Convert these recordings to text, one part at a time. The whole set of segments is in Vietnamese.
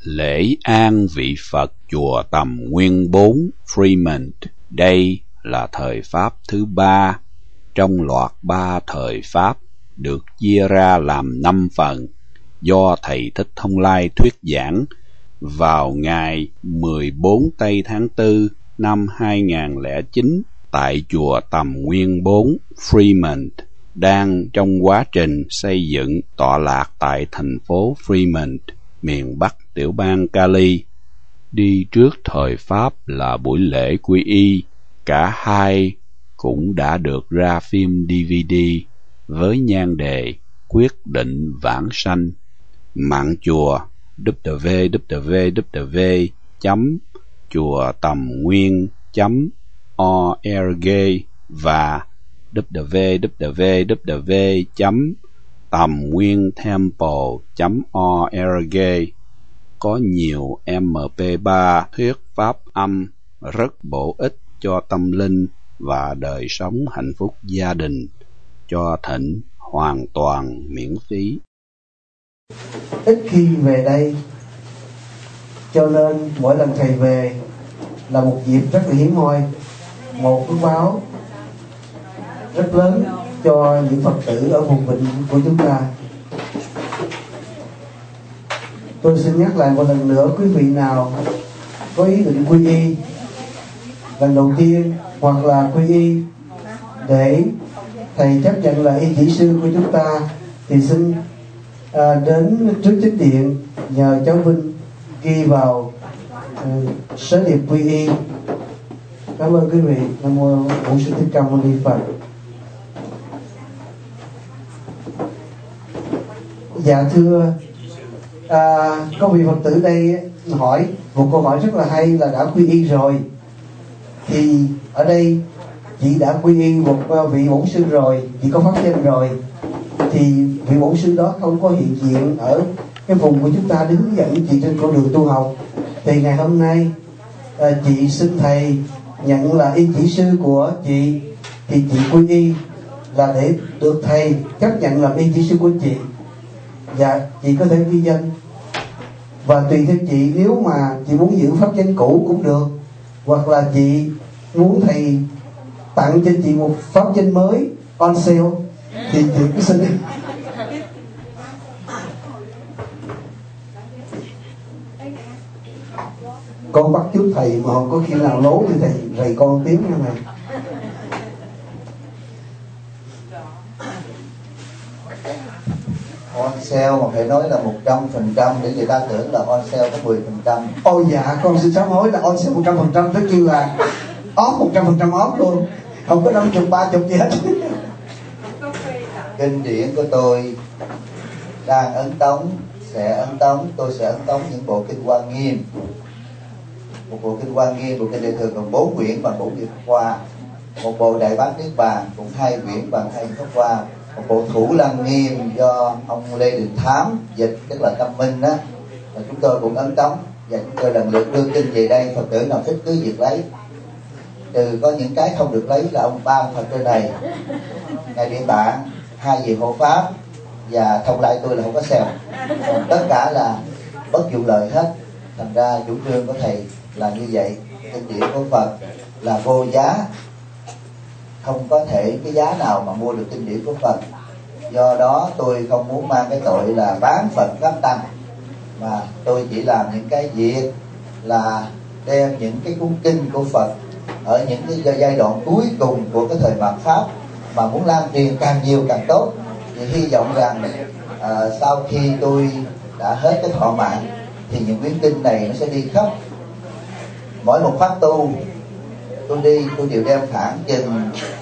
Lễ an vị Phật chùa Tầm Nguyên 4 Fremont. Đây là thời Pháp thứ 3 trong loạt 3 thời Pháp được chia ra làm 5 phần do Thầy Thích Thông Lai thuyết giảng vào ngày 14 tây tháng 4 năm 2009 tại chùa Tầm Nguyên 4 Fremont, đang trong quá trình xây dựng tọa lạc tại thành phố Fremont, miền Bắc tiểu bang Cali. Đi trước thời Pháp là buổi lễ quy y, cả hai cũng đã được ra phim DVD với nhan đề Quyết định vãng sanh. Mạng chùa www.chuatamnguen.org và www.tamnguyentemple.org có nhiều MP3 thuyết pháp âm rất bổ ích cho tâm linh và đời sống hạnh phúc gia đình, cho thỉnh hoàn toàn miễn phí. Ít khi về đây, cho nên mỗi lần thầy về là một dịp rất là hiếm hoi, một cái báo rất lớn cho những Phật tử ở vùng vịnh của chúng ta. Tôi xin nhắc lại một lần nữa, quý vị nào có ý định quy y lần đầu tiên hoặc là quy y để thầy chấp nhận là y chỉ sư của chúng ta thì xin đến trước chính điện nhờ cháu Vinh ghi vào sớ điệp quy y. Cảm ơn quý vị. Nam mô Bổn Sư Thích Ca Mâu Ni Phật. Dạ thưa, có vị Phật tử đây hỏi một câu hỏi rất là hay là đã quy y rồi, thì ở đây chị đã quy y một vị bổn sư rồi, chị có pháp danh rồi, thì vị bổn sư đó không có hiện diện ở cái vùng của chúng ta để hướng dẫn chị trên con đường tu học. Thì ngày hôm nay chị xin thầy nhận là y chỉ sư của chị, thì chị quy y là để được thầy chấp nhận làm y chỉ sư của chị. Dạ, chị có thể ghi danh và tùy theo chị, nếu mà chị muốn giữ pháp danh cũ cũng được, hoặc là chị muốn thầy tặng cho chị một pháp danh mới on sale thì chị cứ xin đi. Con bắt chước thầy mà không có khi nào lố thì thầy rầy con tiếng nha thầy. On sale mà phải nói là 100% để người ta tưởng là on sale có 10%. Ôi dạ, con xin sám hối là on sale 100%, tất nhiên là off 100% off luôn, không có 50, 30 gì hết. Kinh điển của tôi đang ấn tống, sẽ ấn tống, tôi sẽ ấn tống những bộ kinh Hoa Nghiêm. Một bộ kinh Hoa Nghiêm, bộ kinh Đại Thừa gồm 4 quyển bằng 4 vị Pháp Hoa. Một bộ Đại Bát Niết Bàn cũng 2 quyển bằng 2 Pháp Hoa. Một bộ Thủ Lăng Nghiêm do ông Lê Đình Thám dịch, tức là Tâm Minh đó, và chúng tôi cũng ấn tống và chúng tôi lần lượt đưa kinh về đây. Phật tử nào thích cứ việc lấy, trừ có những cái không được lấy là ông ba Phật trên này, ngài Địa Tạng, 2 vị hộ pháp và Thông Lai tôi là không có sale. Còn tất cả là bất dụng lợi hết. Thành ra chủ trương của thầy là như vậy. Kinh điển của Phật là vô giá, không có thể cái giá nào mà mua được kinh điển của Phật. Do đó tôi không muốn mang cái tội là bán Phật pháp tăng, mà tôi chỉ làm những cái việc là đem những cái cuốn kinh của Phật ở những cái giai đoạn cuối cùng của cái thời mạt pháp, mà muốn lan truyền càng nhiều càng tốt. Thì hy vọng rằng sau khi tôi đã hết cái thọ mạng thì những quyển kinh này nó sẽ đi khắp mỗi một pháp tu. Tôi đi, tôi đều đem khoảng chừng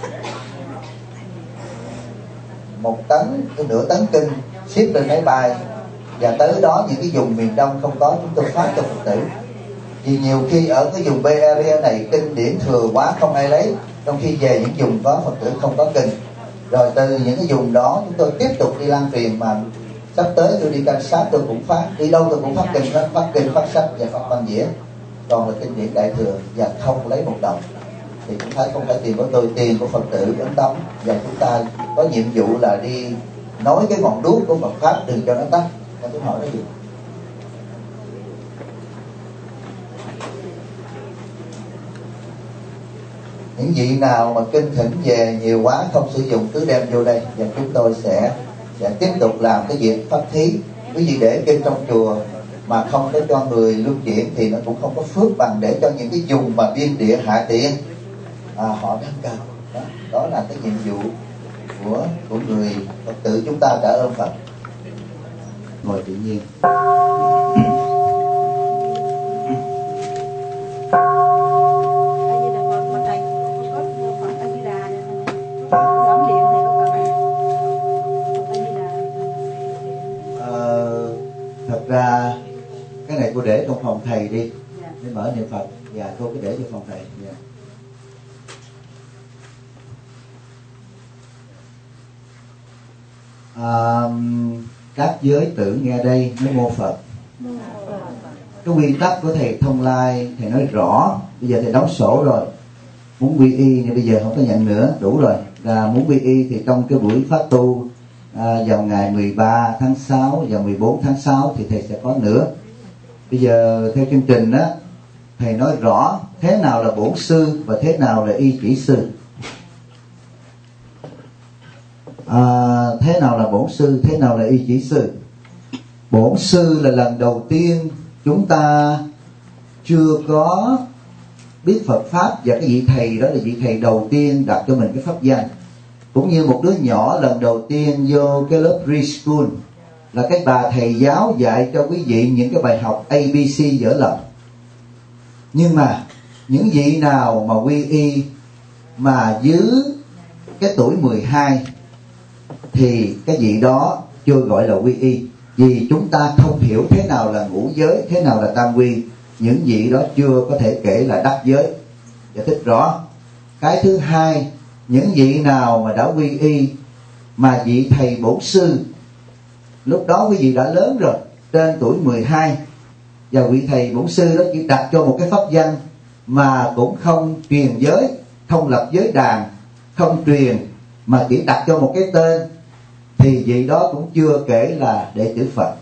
1 tấn, nửa tấn kinh ship lên máy bay, và tới đó những cái vùng miền Đông không có, chúng tôi phát cho Phật tử. Vì nhiều khi ở cái vùng Bay Area này kinh điển thừa quá không ai lấy, trong khi về những vùng có Phật tử không có kinh. Rồi từ những cái vùng đó chúng tôi tiếp tục đi lan truyền, mà sắp tới tôi đi Kansas tôi cũng phát, đi đâu tôi cũng phát kinh, phát kinh, phát sách và phát băng đĩa. Còn là kinh điển Đại Thừa và không lấy 1 đồng. Thì cũng thấy không phải tiền của tôi, tiền của Phật tử ấn tống, và chúng ta có nhiệm vụ là đi nói cái ngọn đuốc của Phật pháp, đừng cho nó tắt. Con tôi hỏi nó gì? Những vị nào mà kinh thỉnh về nhiều quá không sử dụng cứ đem vô đây, và chúng tôi sẽ tiếp tục làm cái việc pháp thí. Quý vị để kinh trong chùa mà không có cho người luân chuyển thì nó cũng không có phước bằng để cho những cái vùng mà biên địa hạ tiện họ đang cần. Đó là cái nhiệm vụ của người Phật tử chúng ta trả ơn Phật. Ngồi tự nhiên. Thật ra cái này cô để trong phòng thầy đi, để mở niệm Phật. Dạ, cô cứ để cho phòng thầy. Dạ. Các giới tử nghe đây mới mô Phật. Cái nguyên tắc của thầy Thông Lai thầy nói rõ. Bây giờ thầy đóng sổ rồi, muốn quy y nhưng bây giờ không có nhận nữa, đủ rồi. Là muốn quy y thì trong cái buổi pháp tu vào ngày 13 tháng 6 và 14 tháng 6 thì thầy sẽ có nữa. Bây giờ theo chương trình đó, thầy nói rõ thế nào là bổn sư và thế nào là y chỉ sư. Thế nào là bổn sư, thế nào là y chỉ sư. Bổn sư là lần đầu tiên chúng ta chưa có biết Phật Pháp, và cái vị thầy đó là vị thầy đầu tiên đặt cho mình cái pháp danh. Cũng như một đứa nhỏ lần đầu tiên vô cái lớp preschool, là cái bà thầy giáo dạy cho quý vị những cái bài học ABC dở lòng. Nhưng mà những vị nào mà quy y mà dưới cái tuổi 12 thì cái vị đó chưa gọi là quy y, vì chúng ta không hiểu thế nào là ngũ giới, thế nào là tam quy. Những vị đó chưa có thể kể là đắc giới. Giải thích rõ. Cái thứ hai, những vị nào mà đã quy y mà vị thầy bổn sư, lúc đó quý vị đã lớn rồi, trên tuổi 12, và vị thầy bổn sư đó chỉ đặt cho một cái pháp danh mà cũng không truyền giới, không lập giới đàn, không truyền, mà chỉ đặt cho một cái tên, thì vị đó cũng chưa kể là đệ tử Phật.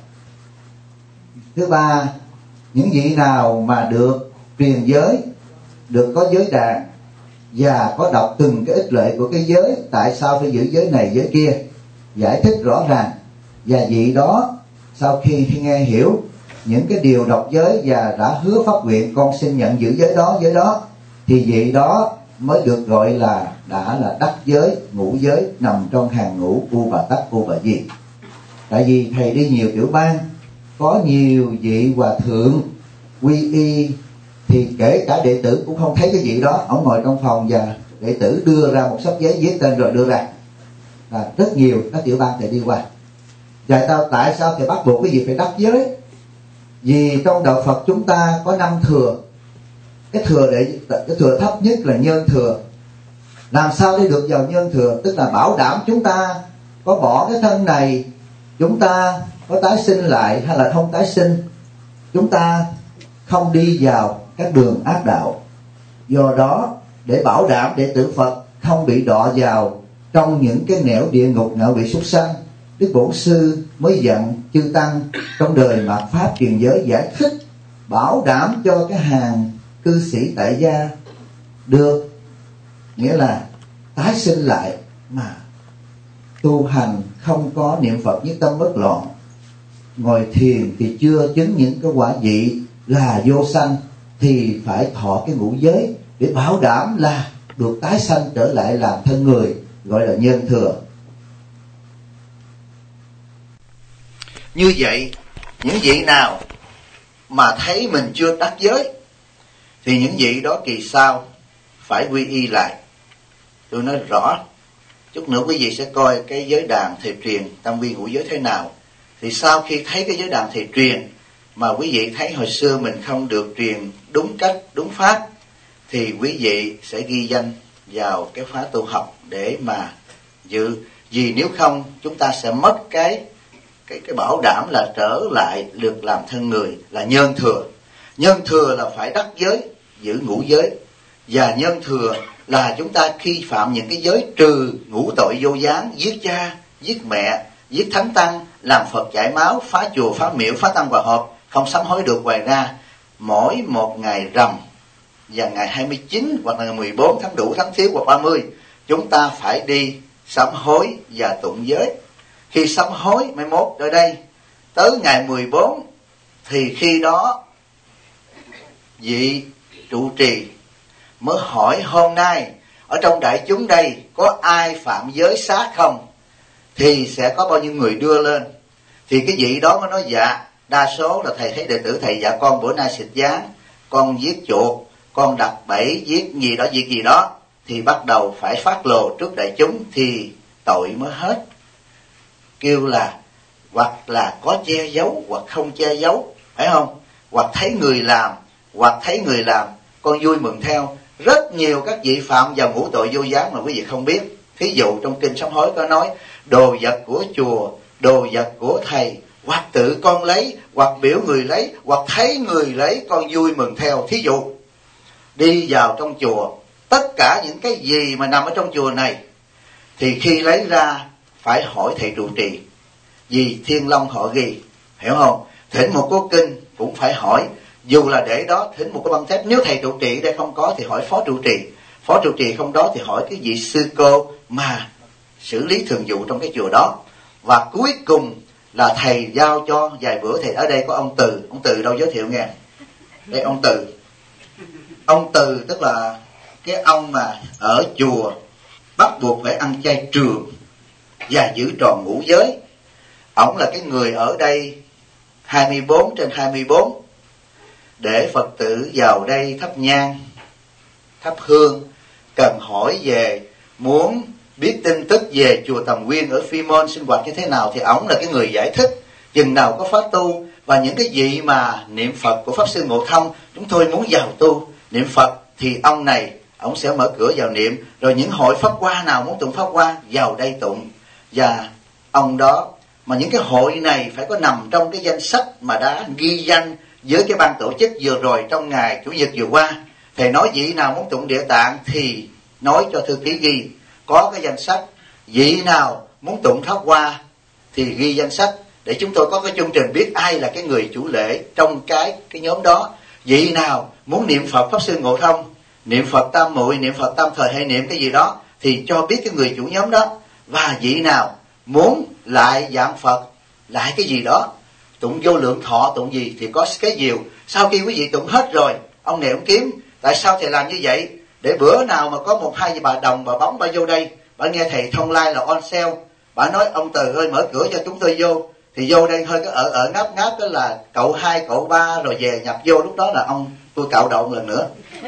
Thứ ba, những vị nào mà được truyền giới, được có giới đàn và có đọc từng cái ích lợi của cái giới, tại sao phải giữ giới này giới kia, giải thích rõ ràng, và vị đó sau khi nghe hiểu những cái điều đọc giới và đã hứa phát nguyện con xin nhận giữ giới đó, thì vị đó mới được gọi là đã là đắc giới, ngũ giới, nằm trong hàng ngũ U Bà Tắc, U Bà Di. Tại vì thầy đi nhiều tiểu bang, có nhiều vị hòa thượng quy y thì kể cả đệ tử cũng không thấy cái vị đó. Ông ngồi trong phòng và đệ tử đưa ra một sấp giấy viết tên rồi đưa ra. Rất nhiều các tiểu bang thầy đi qua. Và tại sao thầy bắt buộc cái gì phải đắc giới? Vì trong đạo Phật chúng ta có 5 thừa. Cái thừa thấp nhất là nhân thừa. Làm sao để được vào nhân thừa? Tức là bảo đảm chúng ta có bỏ cái thân này, chúng ta có tái sinh lại hay là không tái sinh, chúng ta không đi vào các đường ác đạo. Do đó để bảo đảm đệ tử Phật không bị đọa vào trong những cái nẻo địa ngục, ngạo vị súc sanh, Đức Bổn Sư mới dặn chư tăng trong đời mạt pháp truyền giới giải thích, bảo đảm cho cái hàng cư sĩ tại gia được, nghĩa là tái sinh lại mà tu hành không có niệm Phật nhất tâm bất loạn, ngồi thiền thì chưa chứng những cái quả vị là vô sanh, thì phải thọ cái ngũ giới để bảo đảm là được tái sanh trở lại làm thân người, gọi là nhân thừa. Như vậy, những vị nào mà thấy mình chưa đắc giới thì những vị đó kỳ sau phải quy y lại. Tôi nói rõ, chút nữa quý vị sẽ coi cái giới đàn thầy truyền tam quy ngũ giới thế nào. Thì sau khi thấy cái giới đàn thầy truyền mà quý vị thấy hồi xưa mình không được truyền đúng cách, đúng pháp, thì quý vị sẽ ghi danh vào cái khóa tu học để mà dự. Vì nếu không chúng ta sẽ mất cái bảo đảm là trở lại được làm thân người, là nhân thừa. Nhân thừa là phải đắc giới, giữ ngũ giới. Và nhân thừa là chúng ta khi phạm những cái giới trừ ngũ tội vô gián, giết cha, giết mẹ, giết thánh tăng, làm Phật chảy máu, phá chùa, phá miễu, phá tăng hòa hợp, không sám hối được. Ngoài ra mỗi một ngày rằm và ngày 29 hoặc là ngày 14 tháng Đủ, tháng Thiếu hoặc 30, chúng ta phải đi sám hối và tụng giới. Khi sám hối mai mốt ở đây tới ngày 14 thì khi đó vị trụ trì mới hỏi hôm nay ở trong đại chúng đây có ai phạm giới sát không, thì sẽ có bao nhiêu người đưa lên. Thì cái vị đó mới nói dạ. Đa số là thầy thấy đệ tử thầy dạ con bữa nay xịt gián, con giết chuột, con đặt bẫy, giết gì đó việc gì đó, thì bắt đầu phải phát lộ trước đại chúng thì tội mới hết. Kêu là hoặc là có che giấu hoặc không che giấu, phải không? Hoặc thấy người làm, hoặc thấy người làm con vui mừng theo. Rất nhiều các vị phạm vào ngũ tội vô gián mà quý vị không biết. Thí dụ trong kinh sám hối có nói đồ vật của chùa, đồ vật của thầy, hoặc tự con lấy, hoặc biểu người lấy, hoặc thấy người lấy con vui mừng theo. Thí dụ đi vào trong chùa, tất cả những cái gì mà nằm ở trong chùa này thì khi lấy ra phải hỏi thầy trụ trì, vì Thiên Long họ ghi, hiểu không? Thỉnh một cố kinh cũng phải hỏi, dù là để đó thỉnh một cái băng thép. Nếu thầy trụ trì đây không có thì hỏi phó trụ trì, phó trụ trì không đó thì hỏi cái vị sư cô mà xử lý thường vụ trong cái chùa đó. Và cuối cùng là thầy giao cho vài bữa thầy ở đây có ông Từ đâu giới thiệu nghe. Đây ông Từ tức là cái ông mà ở chùa bắt buộc phải ăn chay trường và giữ tròn ngũ giới. Ổng là cái người ở đây 24/24 để Phật tử vào đây thắp nhang, thắp hương, cần hỏi về, muốn biết tin tức về chùa Tầm Nguyên ở Phi Môn sinh hoạt như thế nào thì ổng là cái người giải thích. Chừng nào có pháp tu và những cái gì mà niệm Phật của Pháp Sư Ngộ Thông, chúng tôi muốn vào tu niệm Phật thì ông này ổng sẽ mở cửa vào niệm. Rồi những hội pháp hoa nào muốn tụng pháp hoa vào đây tụng. Và ông đó mà những cái hội này phải có nằm trong cái danh sách mà đã ghi danh với cái ban tổ chức vừa rồi trong ngày Chủ nhật vừa qua. Thầy nói vị nào muốn tụng Địa Tạng thì nói cho thư ký ghi có cái danh sách, vị nào muốn tụng Pháp Hoa thì ghi danh sách để chúng tôi có cái chương trình biết ai là cái người chủ lễ trong cái nhóm đó. Vị nào muốn niệm Phật Pháp Sư Ngộ Thông, niệm Phật Tam Muội, niệm Phật Tam Thời hay niệm cái gì đó thì cho biết cái người chủ nhóm đó. Và vị nào muốn lại dạng Phật, lại cái gì đó, tụng Vô Lượng Thọ, tụng gì thì có cái diều. Sau khi quý vị tụng hết rồi, ông này ông kiếm tại sao thầy làm như vậy, để bữa nào mà có một hai bà đồng bà bóng bà vô đây, bà nghe thầy thông lai là on sale, bà nói ông Từ ơi mở cửa cho chúng tôi vô, thì vô đây hơi có ở ngáp ngáp đó là cậu 2, cậu 3 rồi về nhập vô, lúc đó là ông tôi cạo đầu một lần nữa.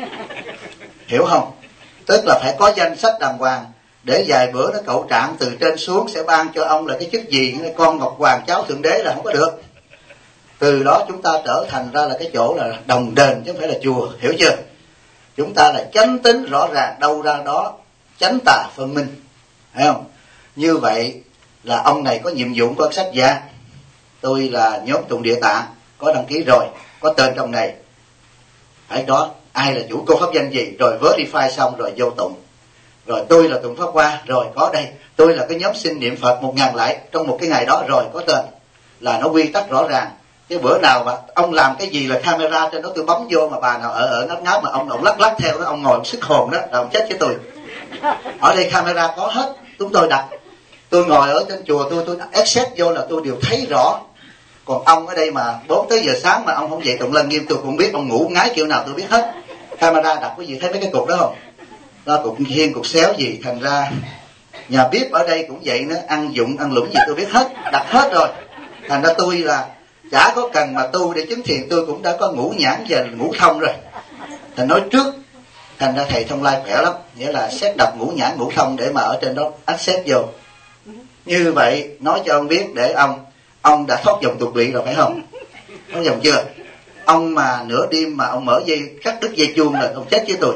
Hiểu không? Tức là phải có danh sách đàng hoàng, để vài bữa nó cậu trạng từ trên xuống sẽ ban cho ông là cái chức gì, con Ngọc Hoàng cháu Thượng Đế là không có được. Từ đó chúng ta trở thành ra là cái chỗ là đồng đền chứ không phải là chùa, hiểu chưa? Chúng ta là chánh tính rõ ràng, đâu ra đó chánh tà phân minh, thấy không? Như vậy là ông này có nhiệm vụ quan sát dạ. Tôi là nhóm tụng Địa Tạng, có đăng ký rồi, có tên trong này. Phải đó, ai là chủ cô pháp danh gì, rồi verify xong rồi vô tụng. Rồi tôi là tụng Pháp Hoa, rồi có đây. Tôi là cái nhóm xin niệm Phật 1000 lại trong một cái ngày đó, rồi có tên. Là nó quy tắc rõ ràng. Chứ bữa nào mà ông làm cái gì là camera trên đó tôi bấm vô mà bà nào ở ngáp ngáp mà ông lắc theo đó, ông ngồi ông sức hồn đó, là ông chết với tôi. Ở đây camera có hết, chúng tôi đặt. Tôi ngồi ở trên chùa tôi access vô là tôi đều thấy rõ. Còn ông ở đây mà 4 tới giờ sáng mà ông không dậy tụng Lăng Nghiêm tôi cũng biết, ông ngủ ngái kiểu nào tôi biết hết. Camera đặt quý vị thấy mấy cái cục đó không? Đó cục hiên, cục xéo gì, thành ra nhà bếp ở đây cũng vậy nữa, ăn dụng ăn lũng gì tôi biết hết, đặt hết rồi. Thành ra tôi là chả có cần mà tu để chứng thiền, tôi cũng đã có ngũ nhãn và ngũ thông rồi. Thành nói trước, thành ra thầy thông lai khỏe lắm, nghĩa là xét đọc ngũ nhãn ngũ thông để mà ở trên đó access vô. Như vậy nói cho ông biết để ông đã thoát dòng tục lụy rồi phải không? Thoát dòng chưa? Ông mà nửa đêm mà ông mở dây cắt đứt dây chuông là ông chết với tôi.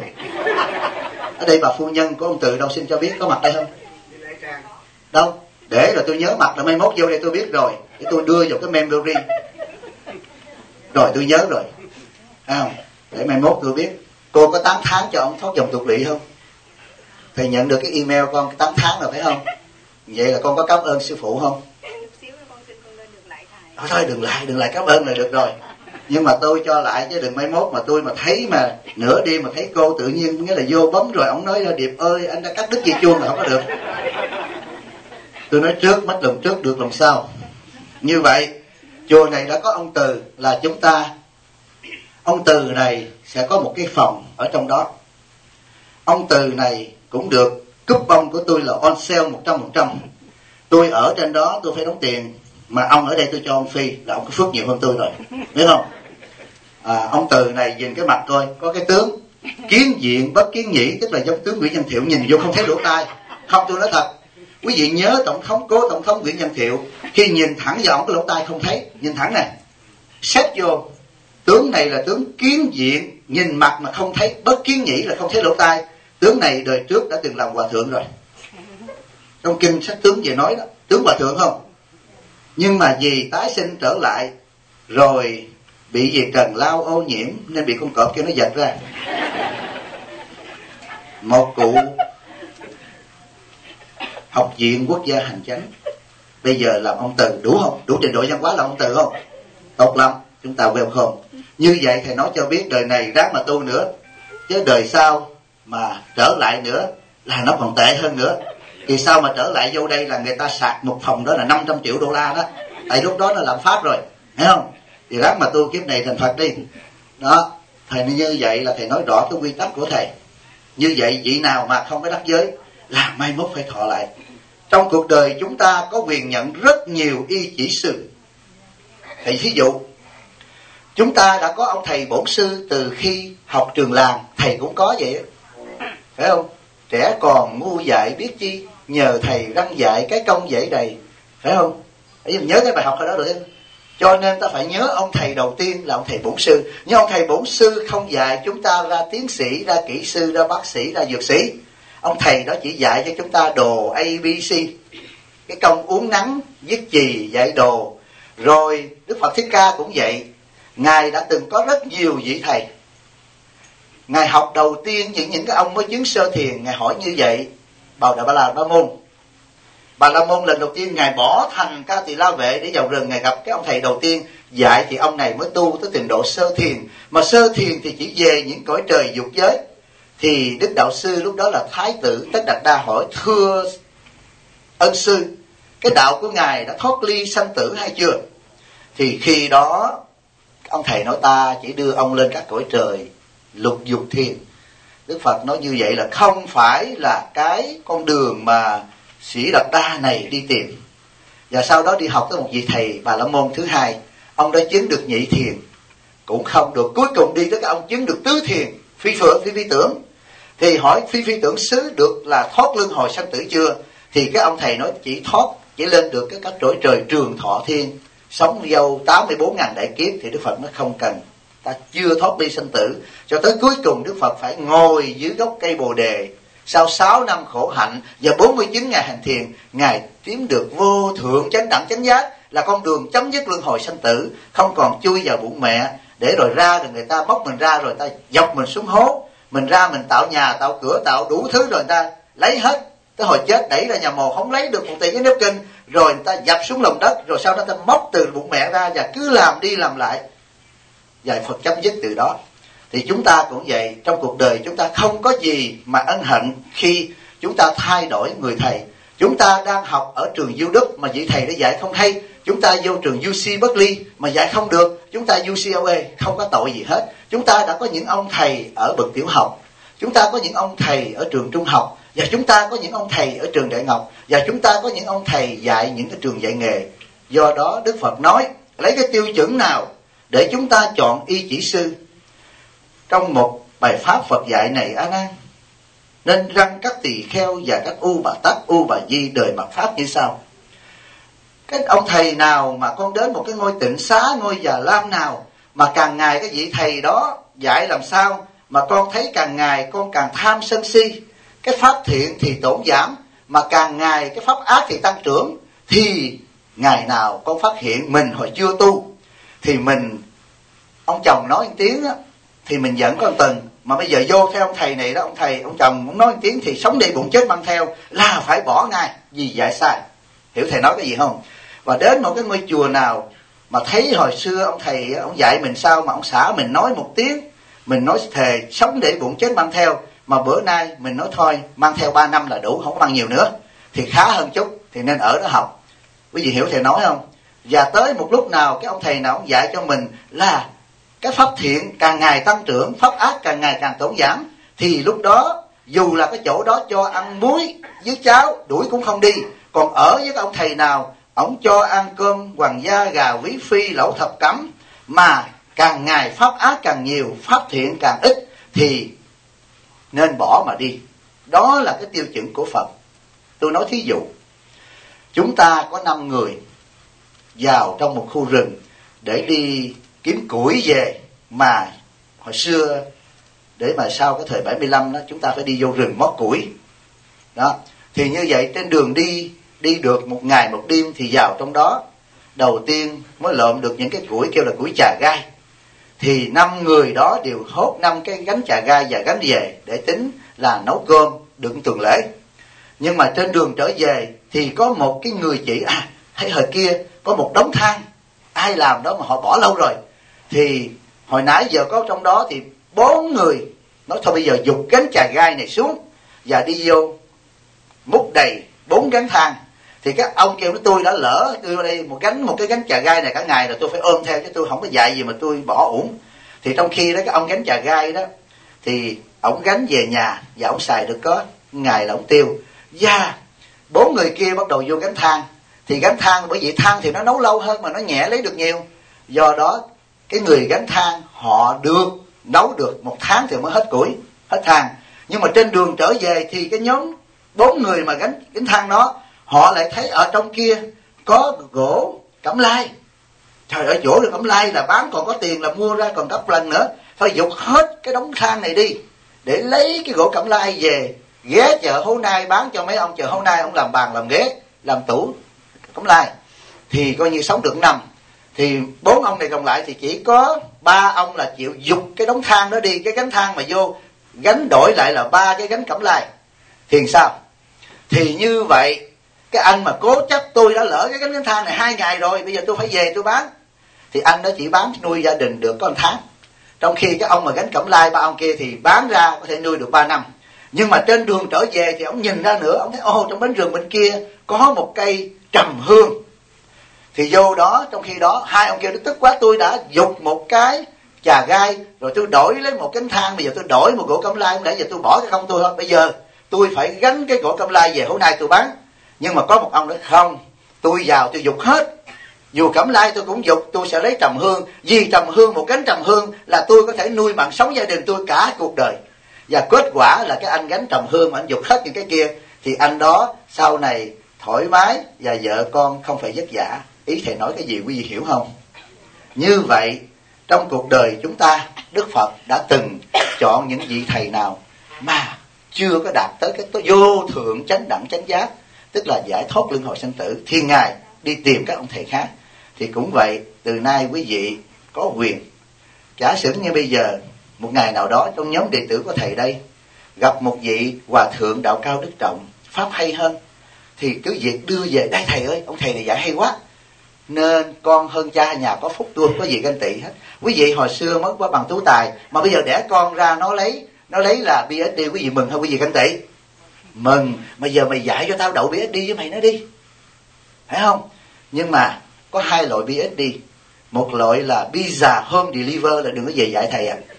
Ở đây bà phu nhân của ông Từ đâu xin cho biết, có mặt đây không? Đâu? Để rồi tôi nhớ mặt là mai mốt vô đây tôi biết rồi, để tôi đưa vào cái memory. Rồi tôi nhớ rồi, thấy không? Để mai mốt tôi biết. Cô có 8 tháng cho ông thoát dòng tục lụy không? Thầy nhận được cái email con 8 tháng rồi phải không? Vậy là con có cảm ơn sư phụ không? Thôi đừng lại cảm ơn là được rồi. Nhưng mà tôi cho lại chứ đừng mai mốt mà tôi mà thấy mà nửa đêm mà thấy cô tự nhiên nghĩa là vô bấm rồi ông nói Điệp ơi anh đã cắt đứt dây chuông là không có được. Tôi nói trước, mất lòng trước được lòng sau. Như vậy chùa này đã có ông Từ, là chúng ta, ông Từ này sẽ có một cái phòng ở trong đó. Ông Từ này cũng được coupon của tôi là on sale 100%. Tôi ở trên đó tôi phải đóng tiền, mà ông ở đây tôi cho ông phi, là ông có phước nhiều hơn tôi rồi, biết không? Ông Từ này nhìn cái mặt coi, có cái tướng kiến diện bất kiến nhĩ, tức là giống tướng Nguyễn Văn Thiệu, nhìn vô không thấy lỗ tai. Không, tôi nói thật, quý vị nhớ cố tổng thống Nguyễn Văn Thiệu, khi nhìn thẳng vào ông cái lỗ tai không thấy, nhìn thẳng này, xét vô, tướng này là tướng kiến diện, nhìn mặt mà không thấy, bất kiến nhĩ là không thấy lỗ tai. Tướng này đời trước đã từng làm hòa thượng rồi, trong kinh sách tướng về nói đó, tướng hòa thượng không. Nhưng mà vì tái sinh trở lại rồi bị gì trần lao ô nhiễm nên bị con cọp kia nó giật ra. Một cụ học viện quốc gia hành chánh, bây giờ làm ông Từ, đủ không? Đủ trình độ văn hóa là ông Từ không? Tốt lắm, chúng ta welcome. Như vậy thầy nói cho biết đời này ráng mà tu nữa, chứ đời sau mà trở lại nữa là nó còn tệ hơn nữa. Thì sao mà trở lại vô đây là người ta sạc một phòng đó là 500 triệu đô la đó, tại lúc đó nó làm pháp rồi, thấy không? Thì ráng mà tu kiếp này thành Phật đi. Đó, thầy như vậy là thầy nói rõ cái quy tắc của thầy. Như vậy vị nào mà không có đắc giới là mai mốt phải thọ lại. Trong cuộc đời chúng ta có quyền nhận rất nhiều y chỉ sư. Thầy thí dụ, chúng ta đã có ông thầy bổn sư từ khi học trường làng, thầy cũng có vậy, phải không? Trẻ còn ngu dại biết chi, nhờ thầy răng dạy cái công dễ đầy, phải không? Nhớ cái bài học ở đó được không? Cho nên ta phải nhớ ông thầy đầu tiên là ông thầy bổn sư. Nhưng ông thầy bổn sư không dạy chúng ta ra tiến sĩ, ra kỹ sư, ra bác sĩ, ra dược sĩ. Ông thầy đó chỉ dạy cho chúng ta đồ ABC, cái công uống nắng, viết chì, dạy đồ. Rồi Đức Phật Thích Ca cũng vậy. Ngài đã từng có rất nhiều vị thầy. Ngài học đầu tiên những cái ông mới chứng sơ thiền, Ngài hỏi như vậy Bà La Môn. Bà La Môn lần đầu tiên Ngài bỏ thành Ca Tỳ La Vệ để vào rừng, Ngài gặp cái ông thầy đầu tiên dạy, thì ông này mới tu tới trình độ sơ thiền. Mà sơ thiền thì chỉ về những cõi trời dục giới. Thì Đức Đạo Sư lúc đó là Thái tử Tất Đạt Đa hỏi: thưa ân sư, cái đạo của Ngài đã thoát ly sanh tử hay chưa? Thì khi đó ông thầy nói: ta chỉ đưa ông lên các cõi trời lục dục thiền. Đức Phật nói như vậy là không phải là cái con đường mà Sĩ Đạt Đa này đi tìm. Và sau đó đi học tới một vị thầy Bà La Môn thứ hai, ông đã chứng được nhị thiền, cũng không được. Cuối cùng đi tới cái ông chứng được tứ thiền, phi tưởng. Thì hỏi phi tưởng xứ được là thoát luân hồi sanh tử chưa? Thì cái ông thầy nói chỉ lên được cái cõi trời Trường Thọ Thiên, sống dâu 84.000 đại kiếp. Thì Đức Phật nó không cần, ta chưa thoát ly sanh tử. Cho tới cuối cùng Đức Phật phải ngồi dưới gốc cây Bồ Đề, sau 6 năm khổ hạnh và 49 ngày hành thiền, Ngài tiến được vô thượng chánh đẳng chánh giác, là con đường chấm dứt luân hồi sanh tử, không còn chui vào bụng mẹ để rồi ra rồi người ta móc mình ra, rồi ta dọc mình xuống hố, mình ra mình tạo nhà tạo cửa tạo đủ thứ rồi người ta lấy hết, tới hồi chết đẩy ra nhà mồ không lấy được một tỷ cái nếp kinh, rồi người ta dập xuống lòng đất, rồi sau đó ta móc từ bụng mẹ ra và cứ làm đi làm lại. Và Phật chấm dứt từ đó. Thì chúng ta cũng vậy, trong cuộc đời chúng ta không có gì mà ân hận khi chúng ta thay đổi người thầy. Chúng ta đang học ở trường U Đức mà vị thầy đã dạy không hay, chúng ta vô trường UC Berkeley mà dạy không được, chúng ta UCLA không có tội gì hết. Chúng ta đã có những ông thầy ở bậc tiểu học, chúng ta có những ông thầy ở trường trung học, và chúng ta có những ông thầy ở trường đại học, và chúng ta có những ông thầy dạy những cái trường dạy nghề. Do đó Đức Phật nói lấy cái tiêu chuẩn nào để chúng ta chọn y chỉ sư? Trong một bài pháp Phật dạy này A Nan, nên răng các tỳ kheo và các U Bà Tát, U Bà Di đời mạt pháp như sau. Cái ông thầy nào mà con đến một cái ngôi tịnh xá, ngôi Già Lam nào mà càng ngày cái vị thầy đó dạy làm sao mà con thấy càng ngày con càng tham sân si, cái pháp thiện thì tổn giảm, mà càng ngày cái pháp ác thì tăng trưởng, thì ngày nào con phát hiện mình hồi chưa tu thì mình, ông chồng nói một tiếng á thì mình giận có một tuần, mà bây giờ vô theo ông thầy này đó, ông chồng muốn nói một tiếng thì sống đi bụng chết mang theo, là phải bỏ ngay vì dạy sai. Hiểu thầy nói cái gì không? Và đến một cái ngôi chùa nào mà thấy hồi xưa ông thầy ông dạy mình sao mà ông xả mình nói một tiếng, mình nói thề sống để bụng chết mang theo, mà bữa nay mình nói thôi mang theo 3 năm là đủ, không có mang nhiều nữa, thì khá hơn chút, thì nên ở đó học. Quý vị hiểu thầy nói không? Và tới một lúc nào cái ông thầy nào ông dạy cho mình là cái pháp thiện càng ngày tăng trưởng, pháp ác càng ngày càng tổn giảm, thì lúc đó dù là cái chỗ đó cho ăn muối với cháo đuổi cũng không đi. Còn ở với cái ông thầy nào ông cho ăn cơm hoàng gia, gà quý phi, lẩu thập cẩm, mà càng ngày pháp ác càng nhiều, pháp thiện càng ít, thì nên bỏ mà đi. Đó là cái tiêu chuẩn của Phật. Tôi nói thí dụ, chúng ta có 5 người vào trong một khu rừng để đi kiếm củi về, mà hồi xưa để mà sau cái thời 75 đó, chúng ta phải đi vô rừng mót củi đó. Thì như vậy trên đường đi được một ngày một đêm, thì vào trong đó đầu tiên mới lượm được những cái củi kêu là củi chà gai. Thì 5 người đó đều hốt 5 cái gánh chà gai và gánh về để tính là nấu cơm đựng tuần lễ. Nhưng mà trên đường trở về thì có một cái người chỉ thấy hồi kia có một đống than, ai làm đó mà họ bỏ lâu rồi. Thì hồi nãy giờ có trong đó thì 4 người nói thôi bây giờ giục gánh chà gai này xuống và đi vô múc đầy 4 gánh than. Thì các ông kêu tôi đã lỡ đưa đây một cái gánh chà gai này cả ngày rồi, tôi phải ôm theo chứ tôi không có dạy gì mà tôi bỏ uổng. Thì trong khi đó cái ông gánh trà gai đó thì ổng gánh về nhà và ổng xài được có ngày là ổng tiêu. Và 4 người kia bắt đầu vô gánh than. Thì gánh than bởi vì than thì nó nấu lâu hơn mà nó nhẹ lấy được nhiều. Do đó cái người gánh than họ được nấu được 1 tháng thì mới hết củi, hết than. Nhưng mà trên đường trở về thì cái nhóm 4 người mà gánh than đó, họ lại thấy ở trong kia có gỗ cẩm lai. Trời ơi, chỗ được cẩm lai là bán còn có tiền là mua ra còn gấp lần nữa. Phải dục hết cái đống than này đi để lấy cái gỗ cẩm lai về ghé chợ Hố Nai bán cho mấy ông chợ Hố Nai, ông làm bàn làm ghế làm tủ cẩm lai, thì coi như sống được năm. Thì 4 ông này còn lại thì chỉ có 3 ông là chịu dục cái đống than đó đi, cái gánh than mà vô gánh đổi lại là 3 cái gánh cẩm lai. Thì sao? Thì như vậy cái anh mà cố chấp tôi đã lỡ cái gánh than này 2 ngày rồi, bây giờ tôi phải về tôi bán, thì anh đó chỉ bán nuôi gia đình được có 1 tháng. Trong khi cái ông mà gánh cẩm lai 3 ông kia thì bán ra có thể nuôi được 3 năm. Nhưng mà trên đường trở về thì ông nhìn ra nữa, ông thấy trong bến rừng bên kia có một cây trầm hương. Thì vô đó, trong khi đó 2 ông kia nó tức quá, tôi đã dục một cái chà gai rồi tôi đổi lấy một cánh than, bây giờ tôi đổi một gỗ cẩm lai, không lẽ giờ tôi bỏ cái không tôi không, bây giờ tôi phải gánh cái gỗ cẩm lai về hôm nay tôi bán. Nhưng mà có một ông nói không, tôi vào tôi dục hết, dù cẩm lai tôi cũng dục, tôi sẽ lấy trầm hương, vì trầm hương, một cánh trầm hương là tôi có thể nuôi mạng sống gia đình tôi cả cuộc đời. Và kết quả là cái anh gánh trầm hương mà anh dục hết những cái kia, thì anh đó sau này thoải mái và vợ con không phải vất vả. Ý thầy nói cái gì quý vị hiểu không? Như vậy trong cuộc đời chúng ta, Đức Phật đã từng chọn những vị thầy nào mà chưa có đạt tới cái vô thượng chánh đẳng chánh giác, tức là giải thoát luân hồi sanh tử, thì Ngài đi tìm các ông thầy khác. Thì cũng vậy, từ nay quý vị có quyền, giả sử như bây giờ một ngày nào đó trong nhóm đệ tử của thầy đây gặp một vị hòa thượng đạo cao đức trọng, pháp hay hơn, thì cứ việc đưa về đây thầy ơi, ông thầy này dạy hay quá, nên con hơn cha nhà có phúc, tôi không có gì ganh tị hết. Quý vị hồi xưa mới có bằng tú tài mà bây giờ đẻ con ra nó lấy là PhD, quý vị mừng hay quý vị ganh tị? Mừng. Mà giờ mày dạy cho tao đậu PhD với mày nó đi, phải không? Nhưng mà có 2 loại PhD. Một loại là pizza home deliver, là đừng có về dạy thầy à,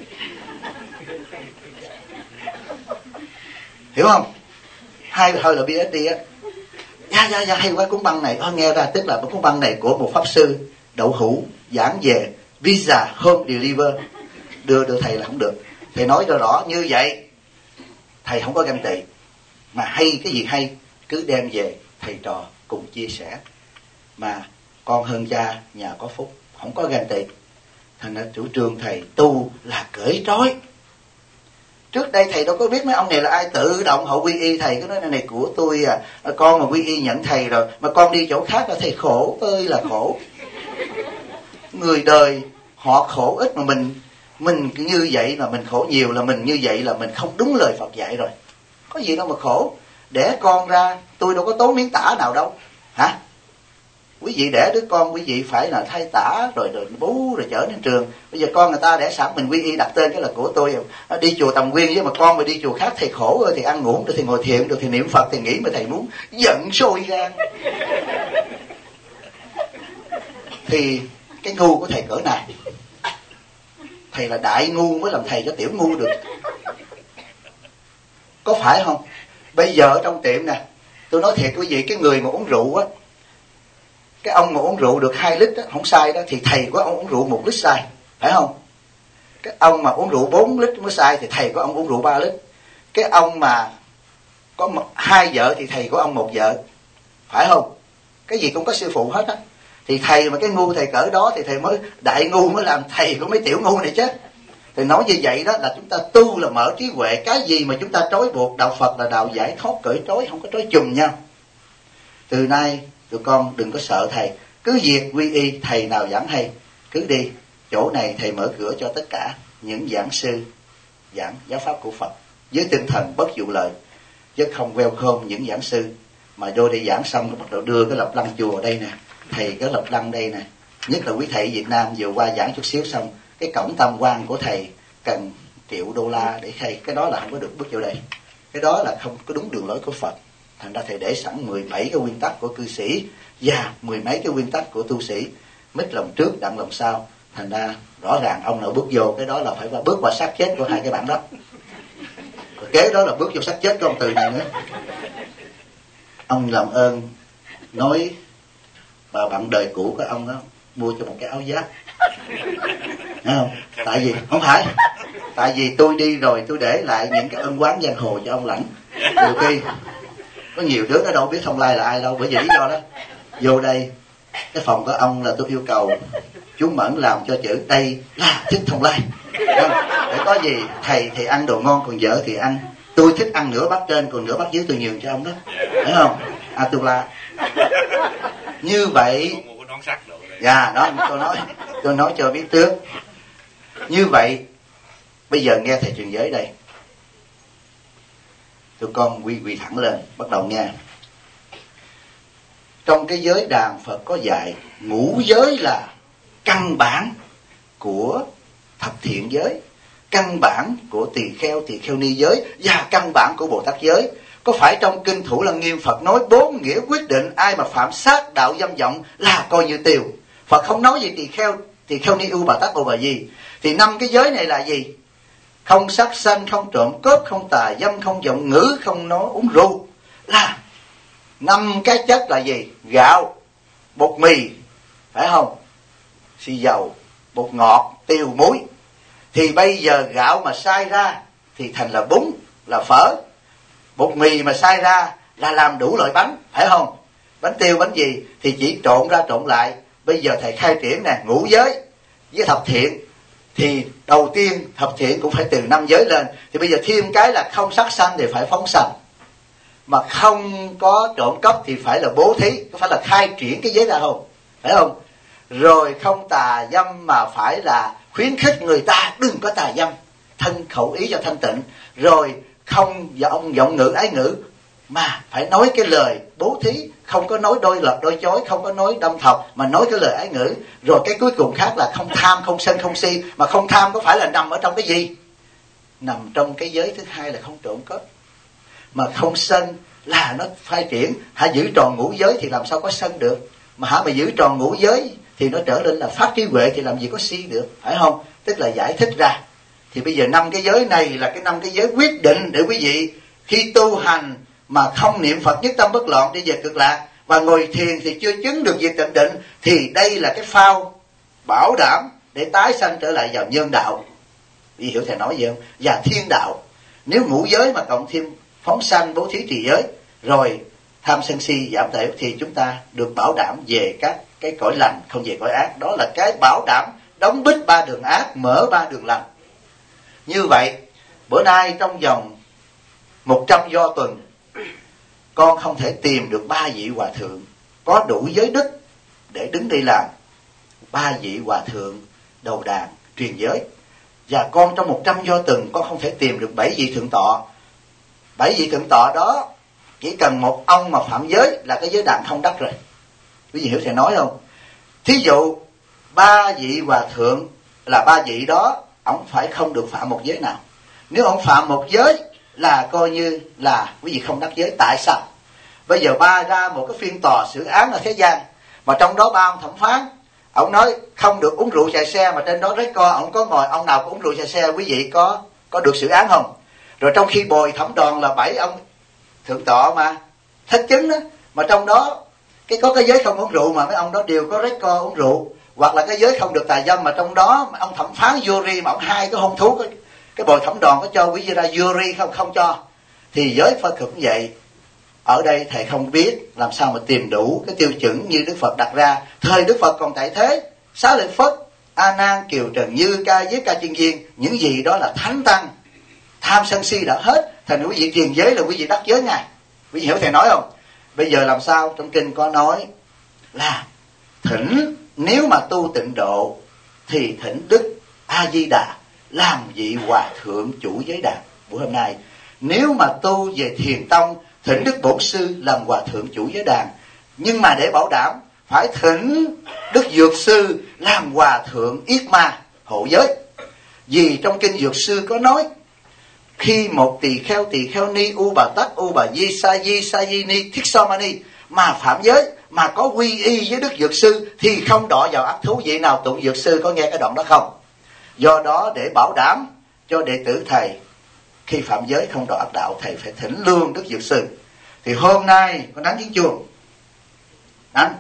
hiểu không? Hai là PhD á, dạ hay quá, cuốn băng này nghe ra tức là cuốn băng này của một pháp sư đậu hữu giảng về pizza home deliver, đưa thầy là không được. Thầy nói cho rõ như vậy, thầy không có ganh tị, mà hay cái gì hay cứ đem về thầy trò cùng chia sẻ, mà con hơn cha nhà có phúc, không có ganh tị. Thành ra chủ trương thầy tu là cởi trói. Trước đây thầy đâu có biết mấy ông này là ai, tự động họ quy y. Thầy cái nói này của tôi à, con mà quy y nhận thầy rồi mà con đi chỗ khác là thầy khổ ơi là khổ. Người đời họ khổ ít mà mình như vậy là mình khổ nhiều, là mình như vậy là mình không đúng lời Phật dạy rồi. Có gì đâu mà khổ, đẻ con ra tôi đâu có tốn miếng tả nào đâu hả? Quý vị đẻ đứa con quý vị phải là thay tả rồi bú rồi chở đến trường. Bây giờ con người ta đẻ sẵn mình quy y đặt tên cái là của tôi. Đi chùa Tầm Nguyên với mà con mà đi chùa khác thầy khổ rồi, thì ăn ngủ được, thì ngồi thiền được, thì niệm Phật thì nghĩ mà thầy muốn giận sôi gan. Thì cái ngu của thầy cỡ này, thầy là đại ngu mới làm thầy cho tiểu ngu được, có phải không? Bây giờ ở trong tiệm nè, tôi nói thiệt quý vị, cái người mà uống rượu á, cái ông mà uống rượu được 2 lít á, không sai đó, thì thầy của ông uống rượu 1 lít sai, phải không? Cái ông mà uống rượu 4 lít mới sai, thì thầy của ông uống rượu 3 lít. Cái ông mà có 2 vợ thì thầy của ông 1 vợ, phải không? Cái gì cũng có sư phụ hết á. Thì thầy mà cái ngu thầy cỡ đó thì thầy mới đại ngu mới làm thầy của mấy tiểu ngu này chứ. Thì nói như vậy đó là chúng ta tu là mở trí huệ. Cái gì mà chúng ta trói buộc, đạo Phật là đạo giải thoát cởi trói, không có trói chùm nhau. Từ nay tụi con đừng có sợ thầy, cứ việc quy y, thầy nào giảng hay cứ đi. Chỗ này thầy mở cửa cho tất cả những giảng sư giảng giáo pháp của Phật với tinh thần bất vụ lợi, chứ không welcome những giảng sư mà vô đi giảng xong rồi bắt đầu đưa cái lộc lăng chùa ở đây nè, thầy cái lộc lăng đây nè. Nhất là quý thầy Việt Nam vừa qua giảng chút xíu xong, cái cổng tam quan của thầy cần $1 để khai, cái đó là không có được bước vô đây, cái đó là không có đúng đường lối của Phật. Thành ra thầy để sẵn 17 cái nguyên tắc của cư sĩ và 10 mấy cái nguyên tắc của tu sĩ, mít lòng trước đặng lòng sau. Thành ra rõ ràng ông nào bước vô cái đó là phải bước qua xác chết của 2 cái bản đó, rồi kế đó là bước vô xác chết của ông Từ này nữa. Ông làm ơn nói bà bạn đời cũ của ông đó mua cho một cái áo giáp, thấy không? Tại vì không phải, tại vì tôi đi rồi tôi để lại những cái ân oán giang hồ cho ông lãnh. Nhiều khi có nhiều đứa nó đâu biết Thông Lai là ai đâu, bởi vì lý do đó. Vô đây cái phòng của ông là tôi yêu cầu chú Mẫn làm cho chữ đây là thích Thông Lai, để có gì thầy thì ăn đồ ngon, còn vợ thì ăn, tôi thích ăn nửa bát trên còn nửa bát dưới tôi nhường cho ông đó, thấy không? Atula. Như vậy, dạ đó, tôi nói cho biết trước. Như vậy bây giờ nghe thầy truyền giới đây, tụi con quy thẳng lên, bắt đầu nghe. Trong cái giới đàn Phật có dạy ngũ giới là căn bản của thập thiện giới, căn bản của tỳ kheo ni giới và căn bản của Bồ Tát giới. Có phải trong kinh Thủ Lăng Nghiêm Phật nói 4 nghĩa quyết định, ai mà phạm sát đạo dâm vọng là coi như tiêu. Phật không nói gì tỳ kheo ni ưu bà tát ô bà di. Thì 5 cái giới này là gì? Không sát sanh, không trộm cướp, không tà dâm, không vọng ngữ, không nói uống rượu. Là 5 cái chất là gì? Gạo, bột mì, phải không? Xì dầu, bột ngọt, tiêu, muối. Thì bây giờ gạo mà sai ra thì thành là bún, là phở. Bột mì mà sai ra là làm đủ loại bánh, phải không? Bánh tiêu, bánh gì thì chỉ trộn ra trộn lại. Bây giờ thầy khai triển nè, ngũ giới với thập thiện. Thì đầu tiên thập thiện cũng phải từ 5 giới lên. Thì bây giờ thêm cái là không sát sanh thì phải phóng sanh, mà không có trộm cắp thì phải là bố thí, có phải là khai triển cái giới ra không? Phải không? Rồi không tà dâm mà phải là khuyến khích người ta đừng có tà dâm, thân khẩu ý cho thanh tịnh. Rồi không vọng ngữ ái ngữ mà phải nói cái lời bố thí, không có nói đôi lật đôi chối, không có nói đâm thọc mà nói cái lời ái ngữ. Rồi cái cuối cùng khác là không tham, không sân, không si. Mà không tham có phải là nằm ở trong cái gì? Nằm trong cái giới thứ hai là không trộm cắp. Mà không sân là nó khai triển, giữ tròn ngũ giới thì làm sao có sân được. Mà giữ tròn ngũ giới thì nó trở lên là phát trí huệ thì làm gì có si được, phải không? Tức là giải thích ra. Thì bây giờ 5 cái giới này là cái 5 cái giới quyết định để quý vị khi tu hành mà không niệm Phật nhất tâm bất loạn đi về cực lạc, và ngồi thiền thì chưa chứng được việc tịnh định, thì đây là cái phao bảo đảm để tái sanh trở lại vào nhân đạo. Vì hiểu thầy nói gì không? Và thiên đạo. Nếu ngũ giới mà cộng thêm phóng sanh, bố thí, trì giới, rồi tham sân si giảm tệ, thì chúng ta được bảo đảm về các cái cõi lành, không về cõi ác. Đó là cái bảo đảm đóng bít 3 đường ác, mở 3 đường lành. Như vậy bữa nay trong vòng 100 do tuần, con không thể tìm được 3 vị hòa thượng có đủ giới đức để đứng đây làm 3 vị hòa thượng đầu đàn truyền giới. Và con trong 100 do tuần con không thể tìm được 7 vị thượng tọa. 7 vị thượng tọa đó chỉ cần một ông mà phạm giới là cái giới đàn thông đắc rồi. Quý vị hiểu thầy nói không? Thí dụ 3 vị hòa thượng là 3 vị đó, ông phải không được phạm một giới nào. Nếu ông phạm một giới là coi như là quý vị không đắc giới. Tại sao? Bây giờ ba ra một cái phiên tòa xử án ở thế gian, mà trong đó ba ông thẩm phán, ông nói không được uống rượu chạy xe, mà trên đó record ông có ngồi ông nào có uống rượu chạy xe, quý vị có được xử án không? Rồi trong khi bồi thẩm đoàn là 7 ông thượng tọa mà thất chứng đó, mà trong đó có cái giới không uống rượu mà mấy ông đó đều có record uống rượu, hoặc là cái giới không được tà dâm mà trong đó ông thẩm phán jury mà ông hai cái hôn thú, cái bồi thẩm đoàn có cho quý vị ra jury không cho, thì giới Phật cũng vậy. Ở đây thầy không biết làm sao mà tìm đủ cái tiêu chuẩn như Đức Phật đặt ra. Thời Đức Phật còn tại thế, Xá Lợi Phất, A Nan, Kiều Trần Như, Ca Diếp, Ca Chiên Viên, những gì đó là thánh tăng, tham sân si đã hết, thành quý vị truyền giới là quý vị đắc giới ngay. Quý vị hiểu thầy nói không? Bây giờ làm sao? Trong kinh có nói là thỉnh, nếu mà tu tịnh độ thì thỉnh Đức A Di Đà làm vị hòa thượng chủ giới đàn buổi hôm nay. Nếu mà tu về thiền tông, thỉnh Đức Bổn Sư làm hòa thượng chủ giới đàn. Nhưng mà để bảo đảm phải thỉnh Đức Dược Sư làm hòa thượng Yết Ma hộ giới. Vì trong kinh Dược Sư có nói, khi một tỳ kheo ni, U Bà Tát, U Bà Di, Sa Di Ni, Thích So Ma Ni mà phạm giới, mà có quy y với Đức Dược Sư thì không đọa vào ác thú. Vị nào tụng Dược Sư có nghe cái đoạn đó không? Do đó để bảo đảm cho đệ tử thầy khi phạm giới không đọa ác đạo, thầy phải thỉnh luôn Đức Dược Sư. Thì hôm nay con đánh tiếng chuông đánh.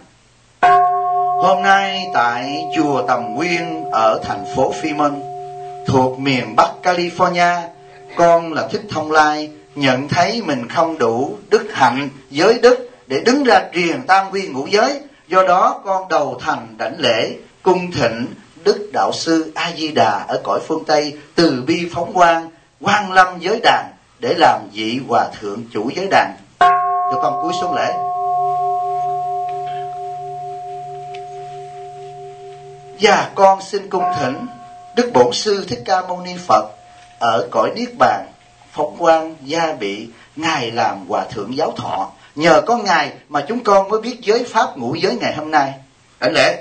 Hôm nay tại chùa Tầm Nguyên ở thành phố Fremont thuộc miền Bắc California, con là Thích Thông Lai nhận thấy mình không đủ đức hạnh giới đức để đứng ra truyền tam quy ngũ giới. Do đó con đầu thành đảnh lễ cung thịnh Đức Đạo Sư A Di Đà ở cõi phương Tây từ bi phóng quang, quang lâm giới đàn để làm vị hòa thượng chủ giới đàn. Cho con cúi xuống lễ. Và con xin cung thỉnh Đức Bổn Sư Thích Ca Mâu Ni Phật ở cõi Niết Bàn phóng quang gia bị, ngài làm hòa thượng giáo thọ. Nhờ có ngài mà chúng con mới biết giới pháp ngũ giới ngày hôm nay. Đảnh lễ.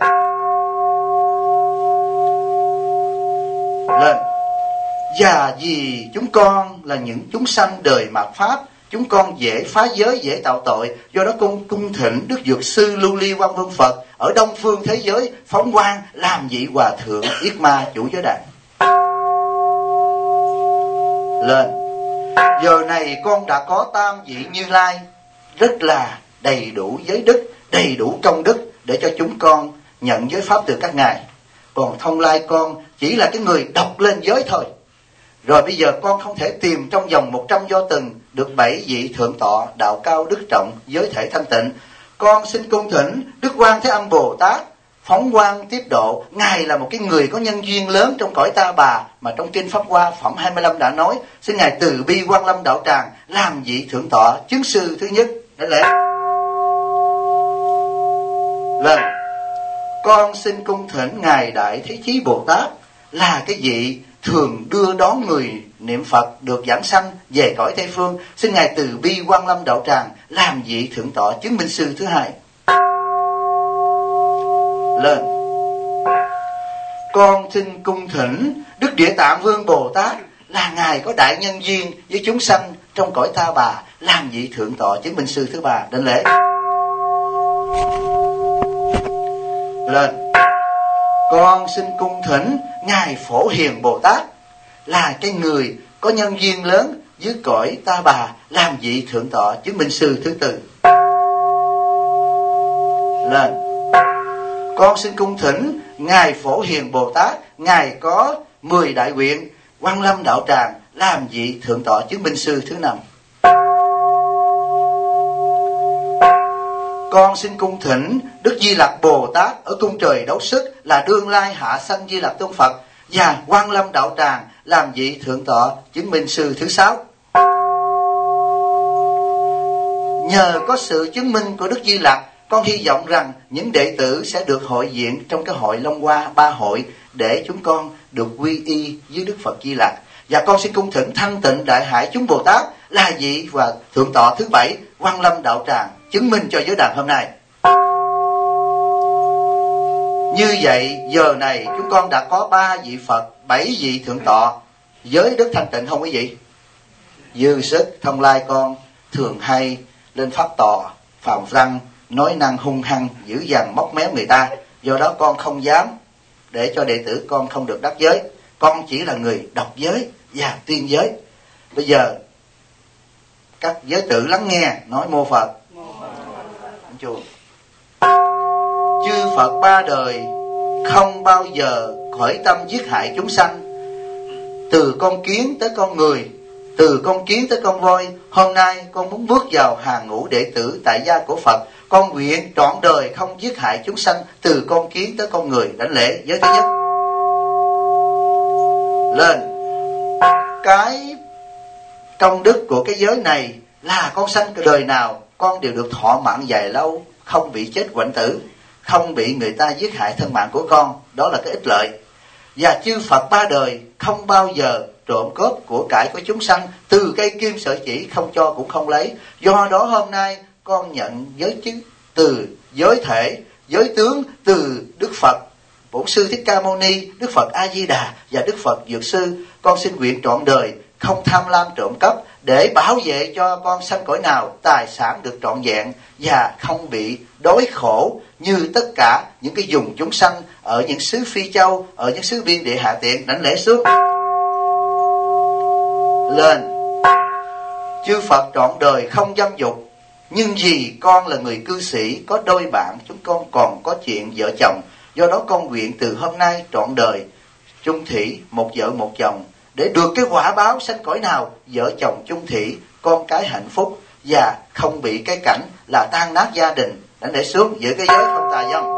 Lên. Và vì chúng con là những chúng sanh đời mạt pháp, chúng con dễ phá giới, dễ tạo tội. Do đó con cung thỉnh Đức Dược Sư Lưu Ly Quang Vương Phật ở Đông Phương thế giới phóng quang làm vị hòa thượng Yết Ma chủ giới đàn. Lên. Giờ này con đã có tam vị Như Lai rất là đầy đủ giới đức, đầy đủ công đức để cho chúng con nhận giới pháp từ các ngài. Còn Thông Lai con chỉ là cái người đọc lên giới thôi. Rồi bây giờ con không thể tìm trong vòng 100 do từng được 7 vị thượng tọa đạo cao đức trọng giới thể thanh tịnh. Con xin cung thỉnh Đức Quan Thế Âm Bồ Tát phóng quang tiếp độ. Ngài là một cái người có nhân duyên lớn trong cõi Ta Bà mà trong kinh Pháp Hoa phẩm 25 đã nói. Xin ngài từ bi quang lâm đạo tràng làm vị thượng tọa chứng sư thứ nhất. Để lễ. Lên. Con xin cung thỉnh ngài Đại Thế Chí Bồ Tát là cái vị thường đưa đón người niệm Phật được giảng sanh về cõi Tây Phương. Xin ngài từ bi quang lâm đạo tràng làm vị thượng tọa chứng minh sư thứ hai. Lên. Con xin cung thỉnh Đức Địa Tạng Vương Bồ Tát là ngài có đại nhân duyên với chúng sanh trong cõi Ta Bà làm vị thượng tọa chứng minh sư thứ ba. Đảnh lễ. Lên. Con xin cung thỉnh ngài Phổ Hiền Bồ Tát là cái người có nhân duyên lớn dưới cõi Ta Bà làm vị thượng tọa chứng minh sư thứ tư. Lên. Con xin cung thỉnh ngài Phổ Hiền Bồ Tát, ngài có 10 đại nguyện quang lâm đạo tràng làm vị thượng tọa chứng minh sư thứ năm. Con xin cung thỉnh Đức Di Lặc Bồ Tát ở cung trời Đấu Sức là đương lai hạ sanh Di Lặc Tôn Phật và quang lâm đạo tràng làm vị thượng tọa chứng minh sư thứ sáu. Nhờ có sự chứng minh của Đức Di Lặc, con hy vọng rằng những đệ tử sẽ được hội diện trong cái hội Long Hoa Ba Hội để chúng con được quy y với Đức Phật Di Lặc. Và con xin cung thỉnh Thanh Tịnh Đại Hải chúng Bồ Tát là vị và thượng tọa thứ 7 quang lâm đạo tràng chứng minh cho giới đàn hôm nay. Như vậy giờ này chúng con đã có 3 vị Phật, 7 vị thượng tọa với đức thanh tịnh không quý vị? Dư sức Thông Lai con thường hay lên pháp tòa phàm răng, nói năng hung hăng, dữ dằn móc méo người ta. Do đó con không dám để cho đệ tử con không được đắc giới. Con chỉ là người độc giới và tuyên giới. Bây giờ các giới tử lắng nghe, nói mô Phật. Chư Phật 3 đời không bao giờ khởi tâm giết hại chúng sanh. Từ con kiến tới con người, từ con kiến tới con voi. Hôm nay con muốn bước vào hàng ngũ đệ tử tại gia của Phật. Con nguyện trọn đời không giết hại chúng sanh, từ con kiến tới con người. Đảnh lễ giới thứ nhất. Lên. Cái công đức của cái giới này là con sanh đời nào con đều được thọ mạng dài lâu, không bị chết quạnh tử, không bị người ta giết hại thân mạng của con. Đó là cái ích lợi. Và chư Phật 3 đời không bao giờ trộm cướp của cải của chúng sanh, từ cây kim sợi chỉ không cho cũng không lấy. Do đó hôm nay con nhận giới chứng từ giới thể, giới tướng từ Đức Phật Bổn Sư Thích Ca Mâu Ni, Đức Phật A Di Đà và Đức Phật Dược Sư. Con xin nguyện trọn đời không tham lam trộm cắp, để bảo vệ cho con sanh cõi nào tài sản được trọn vẹn và không bị đói khổ như tất cả những cái vùng chúng sanh ở những xứ Phi Châu, ở những xứ Biên Địa Hạ Tiện. Đảnh lễ xuống. Lên. Chư Phật trọn đời không dâm dục, nhưng vì con là người cư sĩ, có đôi bạn, chúng con còn có chuyện vợ chồng. Do đó con nguyện từ hôm nay trọn đời chung thủy, một vợ một chồng, để được cái quả báo sanh cõi nào vợ chồng chung thủy, con cái hạnh phúc, và không bị cái cảnh là tan nát gia đình. Đảnh lễ xuống, giữ cái giới không tà dâm.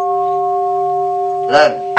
Lên.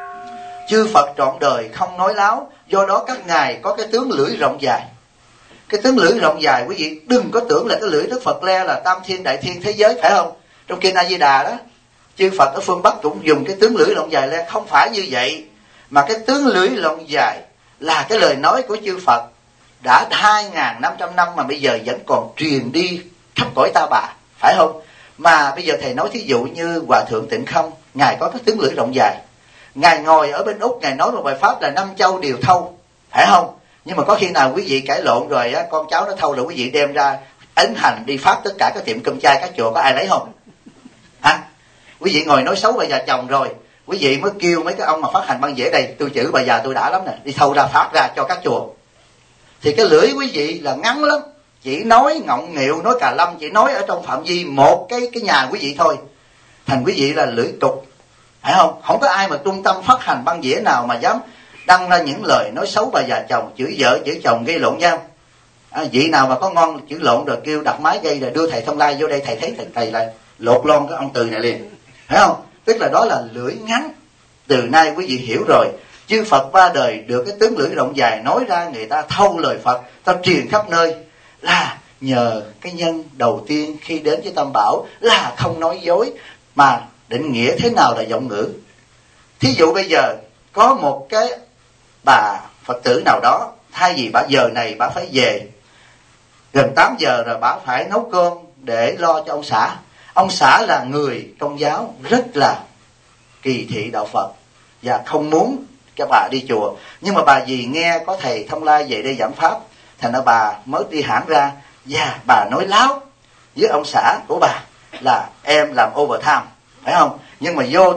Chư Phật trọn đời không nói láo, do đó các ngài có cái tướng lưỡi rộng dài. Cái tướng lưỡi rộng dài, quý vị đừng có tưởng là cái lưỡi Đức Phật Le là tam thiên đại thiên thế giới, phải không? Trong kinh A Di Đà đó, chư Phật ở phương Bắc cũng dùng cái tướng lưỡi rộng dài Le. Không phải như vậy, mà cái tướng lưỡi rộng dài là cái lời nói của chư Phật đã 2.500 năm mà bây giờ vẫn còn truyền đi khắp cõi Ta Bà, phải không? Mà bây giờ thầy nói thí dụ như Hòa Thượng Tịnh Không, ngài có cái tướng lưỡi rộng dài, ngài ngồi ở bên Úc, ngài nói một bài pháp là 5 châu đều thâu, phải không? Nhưng mà có khi nào quý vị cãi lộn rồi á, con cháu nó thâu là quý vị đem ra ấn hành đi phát tất cả các tiệm cơm chay các chùa, có ai lấy không? Hả? Quý vị ngồi nói xấu bà già chồng rồi, quý vị mới kêu mấy cái ông mà phát hành băng dễ đây, tôi chữ bà già tôi đã lắm nè, đi thâu ra phát ra cho các chùa. Thì cái lưỡi quý vị là ngắn lắm, chỉ nói ngọng nghịu, nói cà lâm, chỉ nói ở trong phạm vi một cái nhà quý vị thôi, thành quý vị là lưỡi cục, phải không? Không có ai mà trung tâm phát hành băng dĩa nào mà dám đăng ra những lời nói xấu bà già chồng, chửi vợ chửi chồng, gây lộn nhau. Vị nào mà có ngon chửi lộn rồi kêu đặt máy gây rồi đưa thầy Thông Lai vô đây, thầy thấy thầy lại lột lon cái ông từ này liền, phải không? Tức là đó là lưỡi ngắn. Từ nay quý vị hiểu rồi, chư Phật 3 đời được cái tướng lưỡi rộng dài, nói ra người ta thâu lời Phật, ta truyền khắp nơi, là nhờ cái nhân đầu tiên khi đến với Tam Bảo là không nói dối. Mà định nghĩa thế nào là giọng ngữ? Thí dụ bây giờ có một cái bà Phật tử nào đó, thay vì bà giờ này bà phải về gần 8 giờ rồi, bà phải nấu cơm để lo cho ông xã. Ông xã là người Công giáo rất là kỳ thị đạo Phật và không muốn cho bà đi chùa, nhưng mà bà vì nghe có thầy Thông Lai về đây giảng pháp, thành ra bà mới đi hãng ra, và bà nói láo với ông xã của bà là em làm overtime, phải không? Nhưng mà vô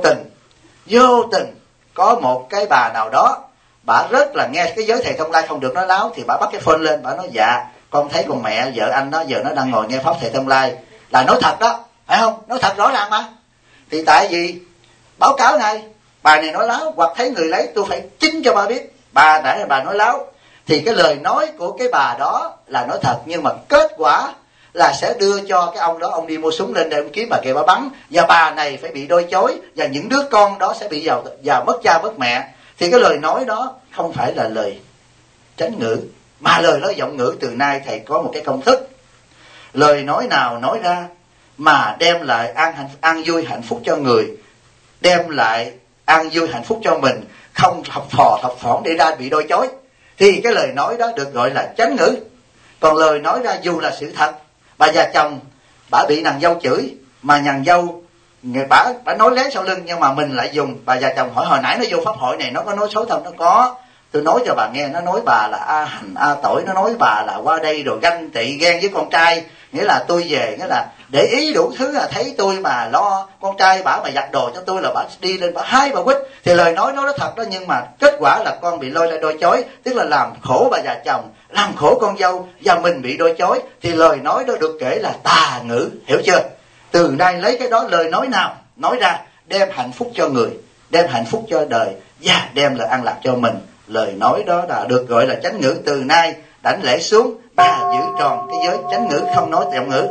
tình có một cái bà nào đó, bà rất là nghe cái giới thầy Thông Lai không được nói láo, thì bà bắt cái phone lên, bà nói dạ con thấy con mẹ vợ anh đó giờ nó đang ngồi nghe pháp thầy Thông Lai, là nói thật đó, phải không? Nói thật rõ ràng mà. Thì tại vì báo cáo này bà này nói láo, hoặc thấy người lấy, tôi phải chính cho bà biết bà đã là bà nói láo. Thì cái lời nói của cái bà đó là nói thật, nhưng mà kết quả là sẽ đưa cho cái ông đó, ông đi mua súng lên để ông kiếm bà kia bà bắn, và bà này phải bị đôi chối, và những đứa con đó sẽ bị vào mất cha mất mẹ. Thì cái lời nói đó không phải là lời chánh ngữ, mà lời nói giọng ngữ. Từ nay thầy có một cái công thức, lời nói nào nói ra mà đem lại an vui hạnh phúc cho người, đem lại an vui hạnh phúc cho mình, không thập phỏng để ra bị đôi chối, thì cái lời nói đó được gọi là chánh ngữ. Còn lời nói ra dù là sự thật, bà già chồng bà bị nàng dâu chửi, mà nàng dâu bà nói lén sau lưng, nhưng mà mình lại dùng. Bà già chồng hỏi hồi nãy nó vô pháp hội này nó có nói xấu không? Nó có. Tôi nói cho bà nghe, nó nói bà là a hành a tỏi, nó nói bà là qua đây rồi ganh tị ghen với con trai. Nghĩa là tôi về, nghĩa là để ý đủ thứ, là thấy tôi mà lo con trai bà mà giặt đồ cho tôi là bà đi lên bà hái bà quýt. Thì lời nói nó thật đó, nhưng mà kết quả là con bị lôi ra đôi chói, tức là làm khổ bà già chồng, làm khổ con dâu, và mình bị đôi chói. Thì lời nói đó được kể là tà ngữ, hiểu chưa? Từ nay lấy cái đó, lời nói nào nói ra đem hạnh phúc cho người, đem hạnh phúc cho đời, và đem lời an lạc cho mình. Lời nói đó đã được gọi là chánh ngữ. Từ nay đảnh lễ xuống và giữ tròn cái giới chánh ngữ, không nói giọng ngữ.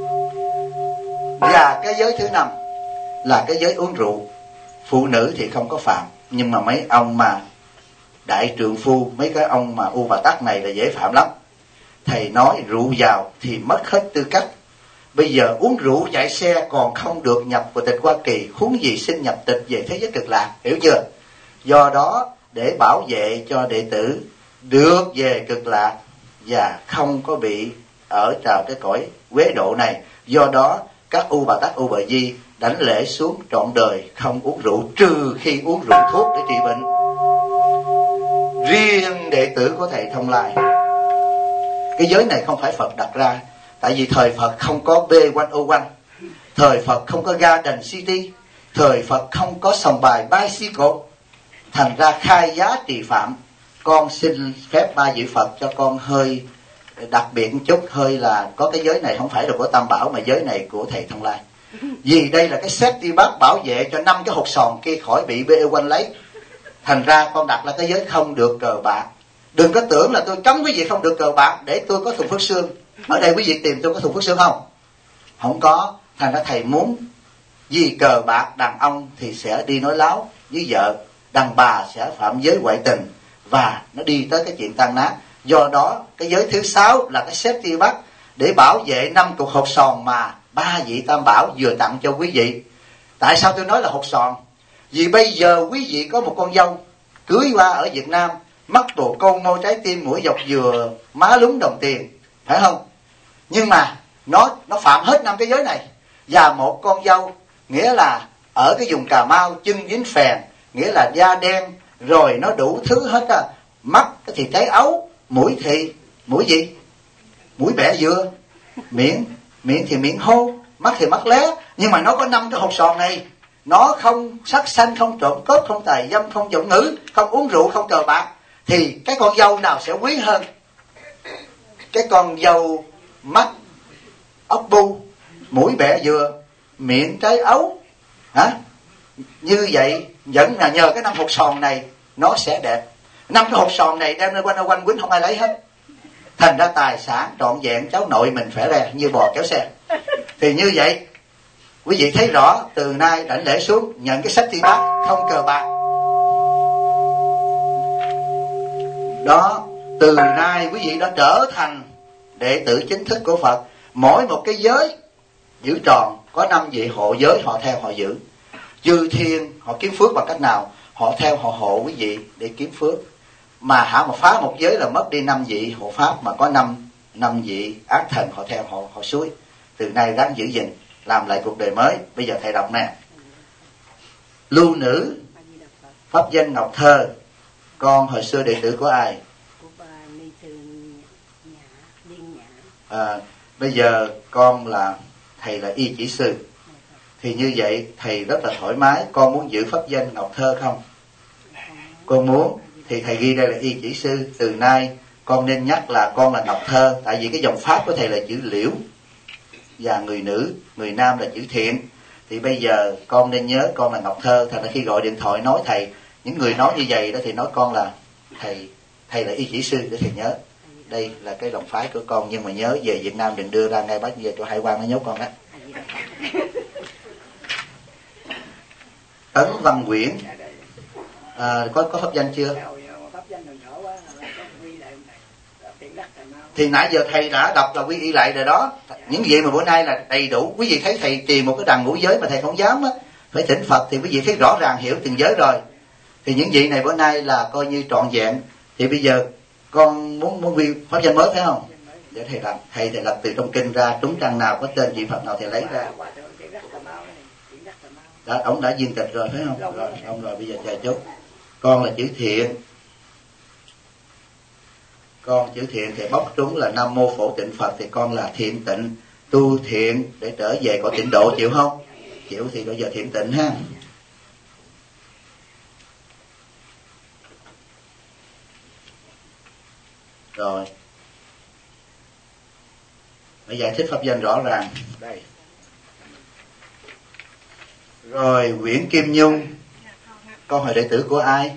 Và cái giới thứ 5 là cái giới uống rượu. Phụ nữ thì không có phạm, nhưng mà mấy ông mà đại trượng phu, mấy cái ông mà u bà tắc này là dễ phạm lắm. Thầy nói rượu vào thì mất hết tư cách. Bây giờ uống rượu chạy xe còn không được nhập vào tịch Hoa Kỳ, huống gì xin nhập tịch về thế giới cực lạc, hiểu chưa? Do đó để bảo vệ cho đệ tử được về cực lạc và không có bị ở vào cái cõi quế độ này, do đó các u bà tắc, u bà di đảnh lễ xuống trọn đời không uống rượu, trừ khi uống rượu thuốc để trị bệnh. Riêng đệ tử của thầy Thông Lai, cái giới này không phải Phật đặt ra, tại vì thời Phật không có B101, thời Phật không có Garden City, thời Phật không có sòng bài bicycle, thành ra khai giá trì phạm. Con xin phép ba vị Phật cho con hơi đặc biệt một chút, hơi là có cái giới này không phải là của Tam Bảo, mà giới này của thầy Thông Lai. Vì đây là cái safety bát bảo vệ cho 5 cái hột sòn kia khỏi bị BE1 lấy. Thành ra con đặt là cái giới không được cờ bạc. Đừng có tưởng là tôi cấm quý vị không được cờ bạc để tôi có thùng phước xương. Ở đây quý vị tìm tôi có thùng phước xương không? Không có. Thành ra thầy muốn, vì cờ bạc đàn ông thì sẽ đi nói láo với vợ, đàn bà sẽ phạm giới ngoại tình, và nó đi tới cái chuyện tan nát. Do đó cái giới thứ 6 là cái safety bát để bảo vệ 5 cục hột sòn mà ba vị Tam Bảo vừa tặng cho quý vị. Tại sao tôi nói là hột sòn? Vì bây giờ quý vị có một con dâu cưới qua ở Việt Nam, mắt bồ câu, môi trái tim, mũi dọc dừa, má lúng đồng tiền, phải không? Nhưng mà nó phạm hết 5 cái giới này. Và một con dâu nghĩa là ở cái vùng Cà Mau, chân dính phèn, nghĩa là da đen, rồi nó đủ thứ hết á. Mắt thì trái ấu, mũi thì mũi gì? Mũi bẹ dừa, miệng thì miệng hô, mắt thì mắt lé. Nhưng mà nó có 5 cái hột sòn này. Nó không sát sanh, không trộm cướp, không tà dâm, không giọng ngữ, không uống rượu, không cờ bạc. Thì cái con dâu nào sẽ quý hơn? Cái con dâu mắt ốc bu, mũi bẹ dừa, miệng trái ấu, hả? Như vậy vẫn là nhờ cái 5 hột sòn này nó sẽ đẹp. 5 cái hột sòn này đem lên quanh quýnh không ai lấy hết. Thành ra tài sản trọn vẹn cháu nội mình phải ra như bò kéo xe. Thì như vậy quý vị thấy rõ, từ nay đảnh lễ xuống nhận cái sách ti bát, không cờ bạc. Đó, từ nay quý vị đã trở thành đệ tử chính thức của Phật. Mỗi một cái giới giữ tròn, có 5 vị hộ giới họ theo họ giữ. Chư thiên họ kiếm phước bằng cách nào? Họ theo họ hộ quý vị để kiếm phước. Mà mà phá một giới là mất đi 5 vị hộ pháp, mà có 5 vị ác thần họ theo họ suối. Từ nay ráng giữ gìn, làm lại cuộc đời mới. Bây giờ thầy đọc nè. Lưu nữ pháp danh Ngọc Thơ, con hồi xưa đệ tử của ai? Bây giờ con là thầy là y chỉ sư. Thì như vậy thầy rất là thoải mái. Con muốn giữ pháp danh Ngọc Thơ không? Con muốn thì thầy ghi đây là y chỉ sư. Từ nay con nên nhắc là con là Ngọc Thơ, tại vì cái dòng pháp của thầy là chữ Liễu, và người nữ, người nam là chữ Thiện. Thì bây giờ con nên nhớ con là Ngọc Thơ. Thành ra khi gọi điện thoại nói thầy, những người nói như vậy đó thì nói con là thầy là y chỉ sư, để thầy nhớ đây là cái dòng phái của con. Nhưng mà nhớ về Việt Nam đừng đưa ra ngay bắt về cho hải quan nó nhốt con đó. Ấn Văn Quyển có pháp danh chưa? Thì nãy giờ thầy đã đọc là quy y lại rồi đó. Những gì mà bữa nay là đầy đủ. Quý vị thấy thầy tìm một cái đằng ngũ giới mà thầy không dám á, phải thỉnh Phật, thì quý vị thấy rõ ràng hiểu từng giới rồi. Thì những vị này bữa nay là coi như trọn vẹn. Thì bây giờ con muốn quy pháp danh mới phải không? Để thầy lập từ trong kinh ra, trúng trang nào có tên vị Phật nào thầy lấy ra. Ông đã viên tịch rồi phải không? Rồi, ông rồi, bây giờ chờ chút. Con là chữ thiện. Con chữ thiện thì bóc trúng là Nam Mô Phổ Tịnh Phật, thì con là thiện tịnh, tu thiện để trở về có tịnh độ, chịu không? Chịu thì bây giờ thiện tịnh ha. Rồi. Phải giải thích pháp danh rõ ràng. Đây. Rồi, Nguyễn Kim Nhung. Con là đệ tử của ai?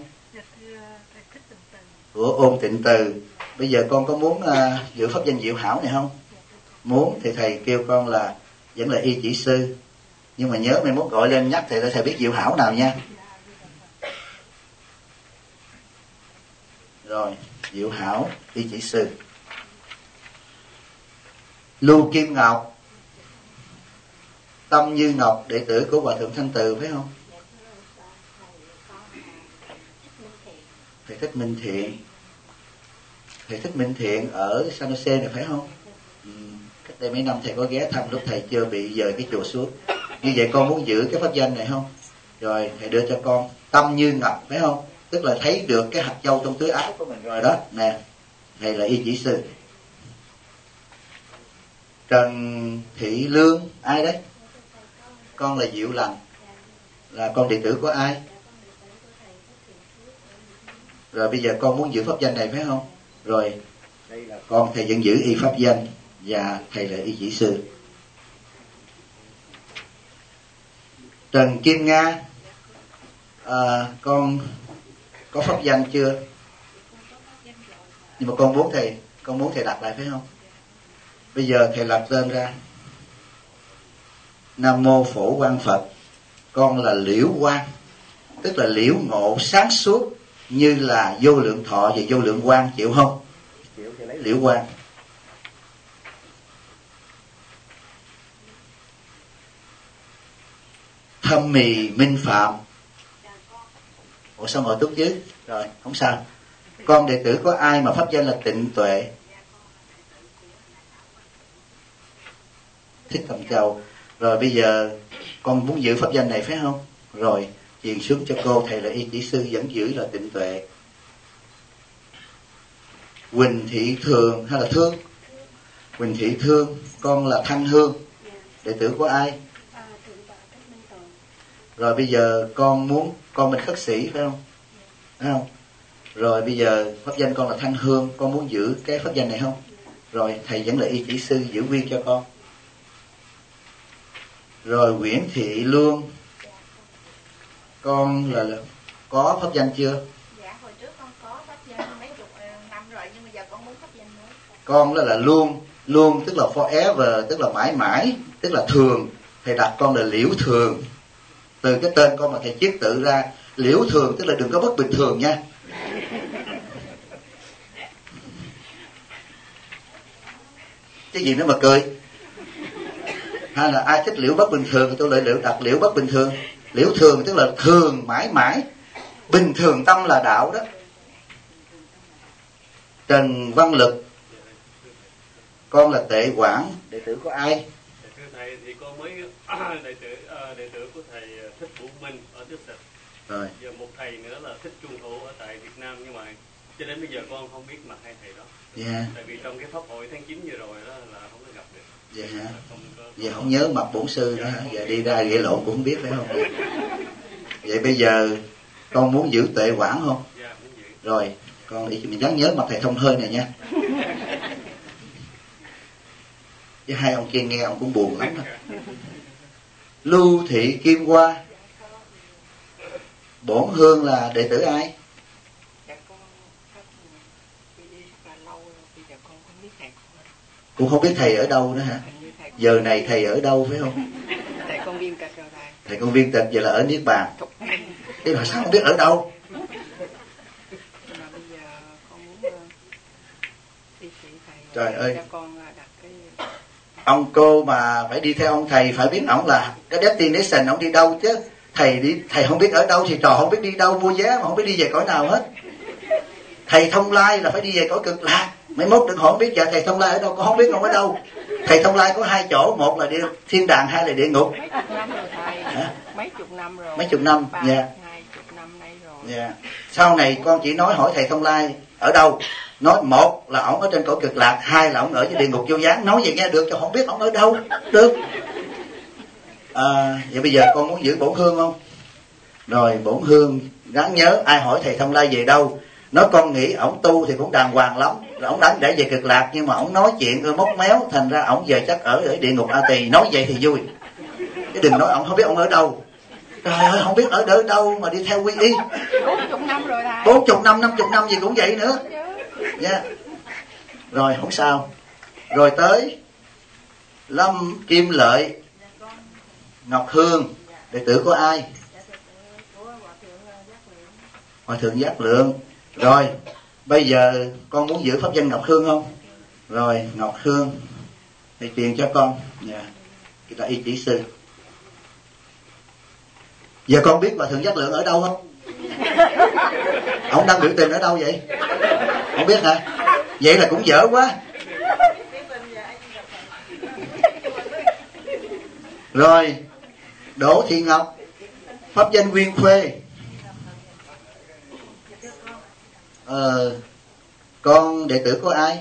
Của Ôn Tịnh Từ. Bây giờ con có muốn giữ pháp danh Diệu Hảo này không? Muốn thì thầy kêu con là vẫn là y chỉ sư. Nhưng mà nhớ mai mốt gọi lên nhắc thầy để thầy biết Diệu Hảo nào nha. Rồi, Diệu Hảo, y chỉ sư. Lưu Kim Ngọc. Tâm Như Ngọc, đệ tử của Hòa Thượng Thanh Từ phải không? Thầy Thích Minh Thiện. Thầy Thích Minh Thiện ở San Jose này phải không? Cách đây mấy năm thầy có ghé thăm lúc thầy chưa bị dời cái chùa xuống. Như vậy con muốn giữ cái pháp danh này không? Rồi thầy đưa cho con Tâm Như Ngọc phải không? Tức là thấy được cái hạt châu trong túi áo của mình rồi đó. Nè, thầy là y chỉ sư. Trần Thị Lương, ai đấy? Con là Diệu Lành. Là con đệ tử của ai? Rồi bây giờ con muốn giữ pháp danh này phải không? Rồi, đây là con, thầy vẫn giữ y pháp danh và thầy là y chỉ sư. Trần Kim Nga, con có pháp danh chưa? Nhưng mà con muốn thầy đặt lại phải không? Bây giờ thầy lập tên ra. Nam Mô Phổ Quang Phật. Con là Liễu Quang, tức là liễu ngộ sáng suốt như là vô lượng thọ và vô lượng quang, chịu không? Chịu thì lấy Liễu Quang. Thâm Mì Minh Phạm. Ủa sao ngồi túc chứ? Rồi, không sao. Con đệ tử có ai mà pháp danh là Tịnh Tuệ? Thích Cầm Châu. Rồi bây giờ con muốn giữ pháp danh này phải không? Rồi, truyền xuống cho cô, thầy là y chỉ sư vẫn giữ là Tịnh Tuệ. Quỳnh Thị Thường hay là Thương? Quỳnh Thị Thương, con là Thanh Hương, đệ tử của ai? Rồi bây giờ con mình khất sĩ phải không? Phải không? Rồi bây giờ pháp danh con là Thanh Hương, con muốn giữ cái pháp danh này không? Rồi thầy vẫn là y chỉ sư giữ nguyên cho con. Rồi Nguyễn Thị Lương, con là có pháp danh chưa? Dạ hồi trước con có pháp danh mấy chục năm rồi, nhưng mà giờ con muốn pháp danh nữa. Con đó là luôn tức là forever, tức là mãi mãi, tức là thường. Thầy đặt con là Liễu Thường. Từ cái tên con mà thầy chiết tự ra Liễu Thường, tức là đừng có bất bình thường nha. Cái gì nữa mà cười? Hay là ai thích Liễu bất bình thường thì tôi lại đặt Liễu bất bình thường. Liễu Thường tức là thường mãi mãi, bình thường tâm là đạo đó. Trần Văn Lực, con là Tệ Quảng, đệ tử của ai? Thưa thầy thì con mới đệ tử của thầy Thích Vũ Minh ở Texas. Rồi. Giờ một thầy nữa là Thích Trung Thủ ở tại Việt Nam, nhưng mà cho đến bây giờ con không biết mặt hai thầy đó. Dạ. Tại vì trong cái pháp hội tháng 9 vừa rồi đó là không có gặp được. Dạ hả? Vậy không nhớ mặt bổn sư nữa hả? Giờ đi ra ghệ lộn cũng không biết phải không? Vậy bây giờ con muốn giữ Tệ Quảng không? Dạ, muốn giữ. Rồi, con đi mình nhắn nhớ mặt thầy Thông Hơi này nha. Chứ hai ông kia nghe ông cũng buồn lắm đó. Lưu Thị Kim Hoa, bổn hương là đệ tử ai? Cũng không biết thầy ở đâu nữa hả? Giờ này thầy ở đâu phải không? Thầy con viên tịch rồi thầy. Thầy con viên tịch, vậy là ở Niết Bàn. Thế mà sao không biết ở đâu? Nhưng mà bây giờ con muốn đi chị thầy. Trời ơi. Cho con đặt cái... Ông cô mà phải đi theo ông thầy phải biết ổng là cái destination ổng đi đâu chứ. Thầy không biết ở đâu thì trò không biết đi đâu, mua vé mà không biết đi về cõi nào hết. Thầy Thông Lai là phải đi về cõi Cực Lạc. Mấy mốt đừng hỏi không biết giờ thầy Thông Lai ở đâu, con không biết ông ở đâu. Thầy Thông Lai có hai chỗ, một là thiên đàng, hai là địa ngục. Mấy chục năm rồi thầy. Hả? Mấy mấy chục năm rồi. Mấy chục năm, dạ. 20 năm nay rồi. Dạ. Sau này con chỉ nói hỏi thầy Thông Lai ở đâu, nói một là ổng ở trên cõi cực lạc, hai là ổng ở trên địa ngục vô gián, nói vậy nghe được, cho không biết ổng ở đâu được. Vậy bây giờ con muốn giữ bổn hương không? Rồi bổn hương ráng nhớ, ai hỏi thầy Thông Lai về đâu, nói con nghĩ ổng tu thì cũng đàng hoàng lắm, ổng đánh để về cực lạc, nhưng mà ổng nói chuyện móc méo, thành ra ổng giờ chắc ở địa ngục A Tỳ. Nói vậy thì vui, chứ đừng nói ổng không biết ổng ở đâu. Trời ơi, không biết ở đâu mà đi theo quy y. 40 năm rồi thầy. 40 năm, 50 năm gì cũng vậy nữa. Dạ. Rồi không sao. Rồi tới Lâm Kim Lợi Ngọc Hương, đệ tử của ai? Hòa thượng Giác Lượng. Rồi bây giờ con muốn giữ pháp danh Ngọc Hương không? Rồi Ngọc Hương thầy truyền cho con. Dạ. Kita y chỉ sư. Giờ con biết Hòa thượng Giác Lượng ở đâu không? Ông đang biểu tình ở đâu vậy? Không biết hả? Vậy là cũng dở quá. Rồi Đỗ Thị Ngọc, pháp danh Nguyên Khuê. Con đệ tử của ai?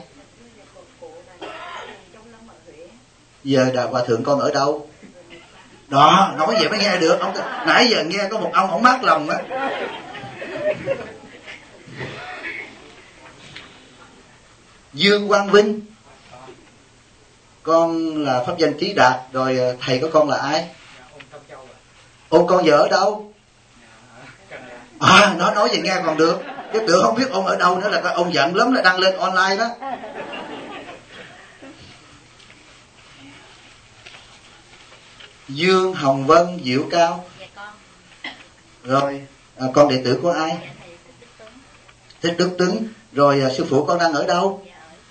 Giờ Đại Hòa thượng con ở đâu? Đó, nói vậy mới nghe được. Ông nãy giờ nghe có một ông mát lòng á. Dương Quang Vinh, con là pháp danh Trí Đạt. Rồi thầy của con là ai? Ông con giờ ở đâu? Nó nói vậy nghe còn được, chứ tưởng không biết ông ở đâu nữa là ông giận lắm, là đăng lên online đó. Dương Hồng Vân Diệu Cao. Rồi con đệ tử của ai? Thích Đức Tuấn. Rồi sư phụ con đang ở đâu?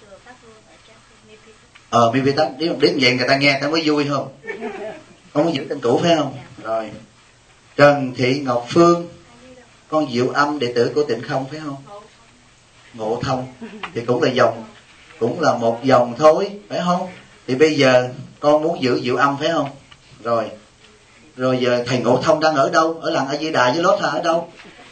Mipitach. Đến vậy người ta nghe ta mới vui không? Con muốn giữ tên cũ phải không? Rồi Trần Thị Ngọc Phương, con Diệu Âm, đệ tử của Tịnh Không phải không? Ngộ Thông thì cũng là dòng, cũng là một dòng thôi phải không? Thì bây giờ con muốn giữ Diệu Âm phải không? Rồi giờ thầy Ngộ Thông đang ở đâu? Ở làng A Di Đà với Lốt Hà ở đâu?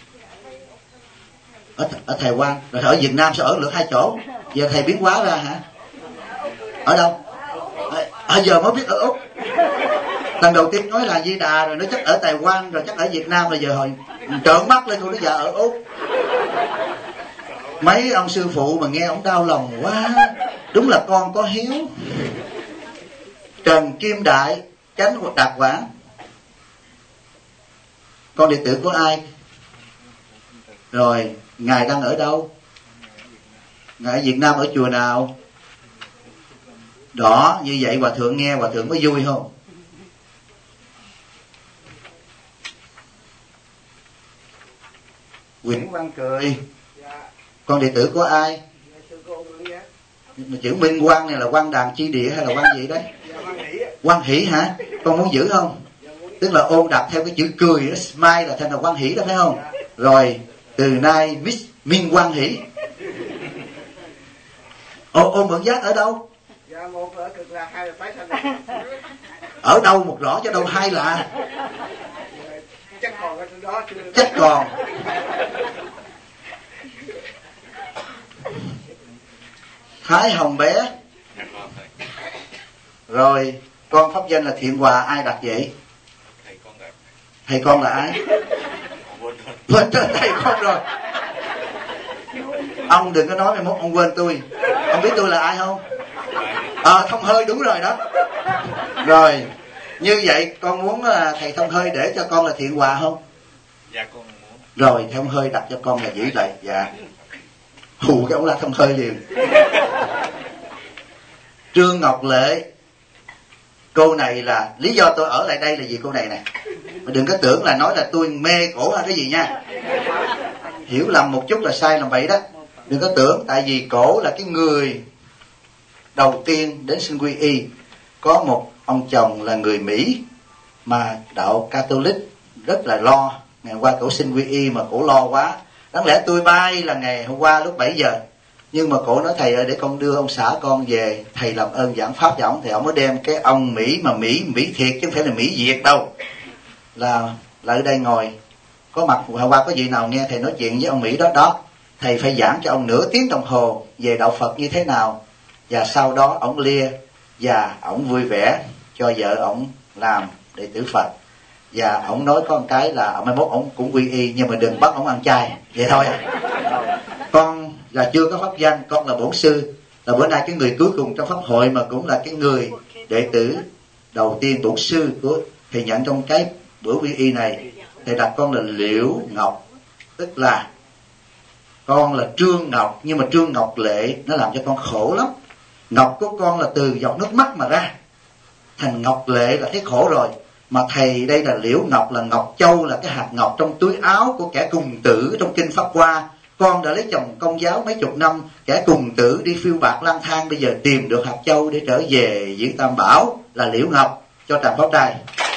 Ở Đài Loan. Rồi ở Việt Nam sao ở được 2 chỗ? Giờ thầy biến hóa ra hả? Ở đâu? Giờ mới biết ở Úc. Lần đầu tiên nói là Di Đà, rồi nó chắc ở Đài Loan, rồi chắc ở Việt Nam, rồi giờ hồi trợn mắt lên tôi nói dạ ở Úc. Mấy ông sư phụ mà nghe ông đau lòng quá. Đúng là con có hiếu. Trần Kim Đại, Chánh Đạt Quảng, con đệ tử của ai? Rồi ngài đang ở đâu? Ngài ở Việt Nam, ở chùa nào? Đó, như vậy hòa thượng nghe hòa thượng mới vui không? Nguyễn Văn Cười, con đệ tử của ai? Mà chữ Minh Quang này là Quang Đàn Chi Địa hay là Quang gì đấy? Quang Hỷ hả? Con muốn giữ không? Tức là ôn đặt theo cái chữ cười đó, smile là thành là Quang Hỷ đó phải không? Rồi từ nay Miss Minh Quang Hỷ. Ôn Mượn Giác ở đâu? Dạ, một ở Cực Lạc, hai là Tái Sanh. Ở đâu một rõ cho đâu hai là? Chắc còn ở đó chưa? Chắc còn. Thái Hồng Bé. Rồi con pháp danh là Thiện Hòa, ai đặt vậy? Thầy con là ai? Quên tên thầy con rồi. Ông đừng có nói mai mốt ông quên tôi. Ông biết tôi là ai không? Thông Hơi, đúng rồi đó. Rồi như vậy con muốn thầy Thông Hơi để cho con là Thiện Hòa không? Dạ con muốn. Rồi Thông Hơi đặt cho con là giữ lại. Dạ. Hù cái ông là Thông Hơi liền. Trương Ngọc Lệ, cô này là lý do tôi ở lại đây là vì cô này nè. Mà đừng có tưởng là nói là tôi mê cổ hay cái gì nha. Hiểu lầm một chút là sai làm vậy đó. Đừng có tưởng, tại vì cổ là cái người đầu tiên đến xin quy y. Có một ông chồng là người Mỹ mà đạo Catholic rất là lo. Ngày hôm qua cổ xin quy y mà cổ lo quá. Đáng lẽ tôi bay là ngày hôm qua lúc 7 giờ. Nhưng mà cổ nói thầy ơi, để con đưa ông xã con về, thầy làm ơn giảng pháp cho ông. Thì ông mới đem cái ông Mỹ mà Mỹ thiệt chứ không phải là Mỹ Việt đâu. là ở đây ngồi có mặt hôm qua có vị nào nghe thầy nói chuyện với ông Mỹ đó, thầy phải giảng cho ông nửa tiếng đồng hồ về đạo Phật như thế nào, và sau đó ông lia và ông vui vẻ cho vợ ông làm đệ tử Phật, và ông nói có một cái là mai mốt ông cũng quy y, nhưng mà đừng bắt ông ăn chay, vậy thôi à. Con là chưa có pháp danh, con là bổn sư, là bữa nay cái người cuối cùng trong pháp hội, mà cũng là cái người đệ tử đầu tiên bổn sư của thầy nhận trong cái bữa quy y này. Thầy đặt con là Liễu Ngọc, tức là con là Trương Ngọc, nhưng mà Trương Ngọc Lệ nó làm cho con khổ lắm. Ngọc của con là từ giọt nước mắt mà ra, thành Ngọc Lệ là thấy khổ rồi. Mà thầy đây là Liễu Ngọc, là Ngọc Châu, là cái hạt ngọc trong túi áo của kẻ cùng tử trong kinh Pháp Hoa. Con đã lấy chồng Công giáo mấy chục năm, kẻ cùng tử đi phiêu bạc lang thang, bây giờ tìm được hạt châu để trở về diễn Tam Bảo, là Liễu Ngọc, cho Tràng Pháp Trai.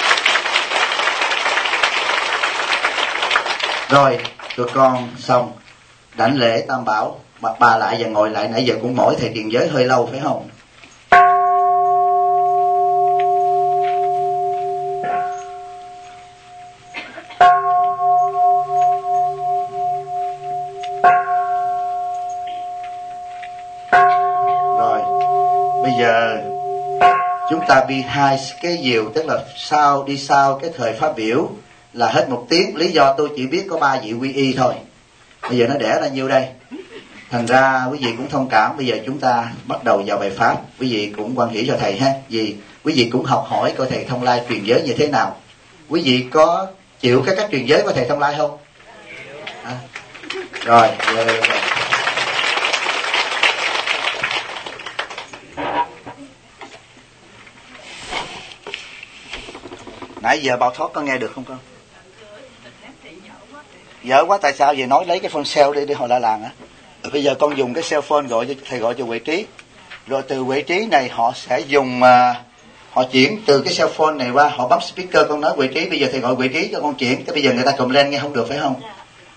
Rồi tụi con xong đảnh lễ Tam Bảo, bà lại và ngồi lại. Nãy giờ cũng mỏi thầy tiền giới hơi lâu phải không? Rồi bây giờ chúng ta behind cái diều, tức là đi sau cái thời phát biểu là hết 1 tiếng. Lý do tôi chỉ biết có 3 vị quy y thôi, bây giờ nó đẻ ra nhiêu đây, thành ra quý vị cũng thông cảm. Bây giờ chúng ta bắt đầu vào bài pháp, quý vị cũng quan hỷ cho thầy ha, vì quý vị cũng học hỏi coi thầy Thông Lai truyền giới như thế nào. Quý vị có chịu cái cách truyền giới của thầy Thông Lai không? Rồi. Nãy giờ Bảo Thoát có nghe được không con? Dở quá, tại sao vậy? Nói lấy cái phone cell đi họ la làng á. Bây giờ con dùng cái cell phone gọi cho thầy, gọi cho Huệ Trí, rồi từ Huệ Trí này họ sẽ dùng họ chuyển từ cái cell phone này qua, họ bấm speaker. Con nói Huệ Trí, bây giờ thầy gọi Huệ Trí cho con chuyển. Cái bây giờ người ta cầm lên nghe không được phải không?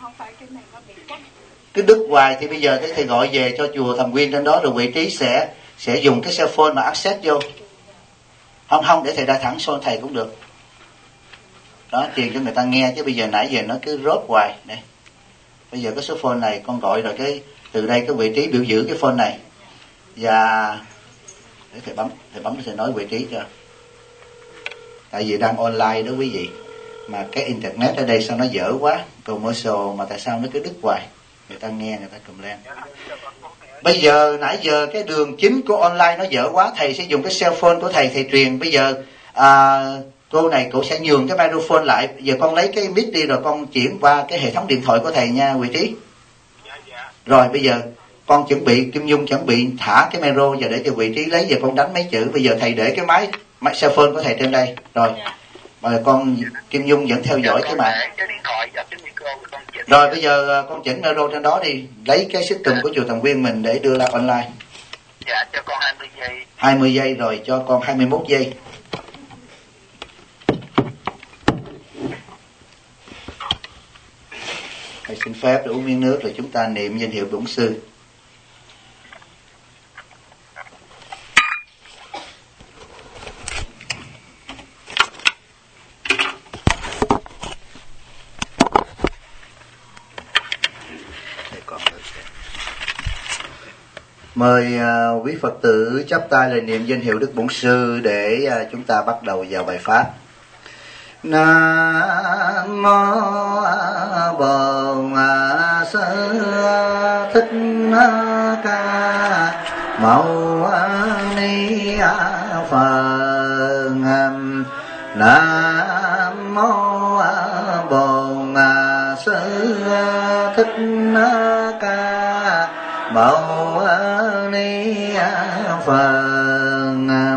Cứ đứt hoài thì bây giờ thầy gọi về cho chùa Thầm Quyên trên đó, rồi Huệ Trí sẽ dùng cái cell phone mà access vô. Không để thầy ra thẳng phone thầy cũng được. Đó, truyền cho người ta nghe, chứ bây giờ nãy giờ nó cứ rốt hoài. Đây, bây giờ cái số phone này con gọi rồi, cái từ đây cái Vị Trí biểu giữ cái phone này, và để thầy bấm thầy nói Vị Trí cho, tại vì đang online đó quý vị, mà cái internet ở đây sao nó dở quá, commercial mà tại sao nó cứ đứt hoài, người ta nghe người ta cầm lên. Bây giờ nãy giờ cái đường chính của online nó dở quá, thầy sẽ dùng cái cell phone của thầy truyền. Bây giờ cô này cô sẽ nhường cái microphone lại. Giờ con lấy cái mic đi rồi con chuyển qua cái hệ thống điện thoại của thầy nha Vị Trí. Rồi bây giờ con chuẩn bị, Kim Nhung chuẩn bị thả cái micro giờ để cho Vị Trí lấy. Giờ con đánh mấy chữ. Bây giờ thầy để cái máy cell phone của thầy trên đây. Rồi mà con Kim Nhung vẫn theo dõi cái mạng. Rồi bây giờ con chỉnh micro trên đó đi, lấy cái system của chùa Thần Viên mình để đưa ra online. Dạ, cho con 20 giây. 20 giây rồi cho con 21 giây. Thầy xin phép để uống miếng nước rồi chúng ta niệm danh hiệu bổn sư. Mời quý Phật tử chắp tay lời niệm danh hiệu Đức Bổn Sư để chúng ta bắt đầu vào bài pháp. Nam mô Bổn Sư Thích Ca Mâu Ni Phật. Nam mô Bổn Sư Thích Ca Mâu Ni Phật.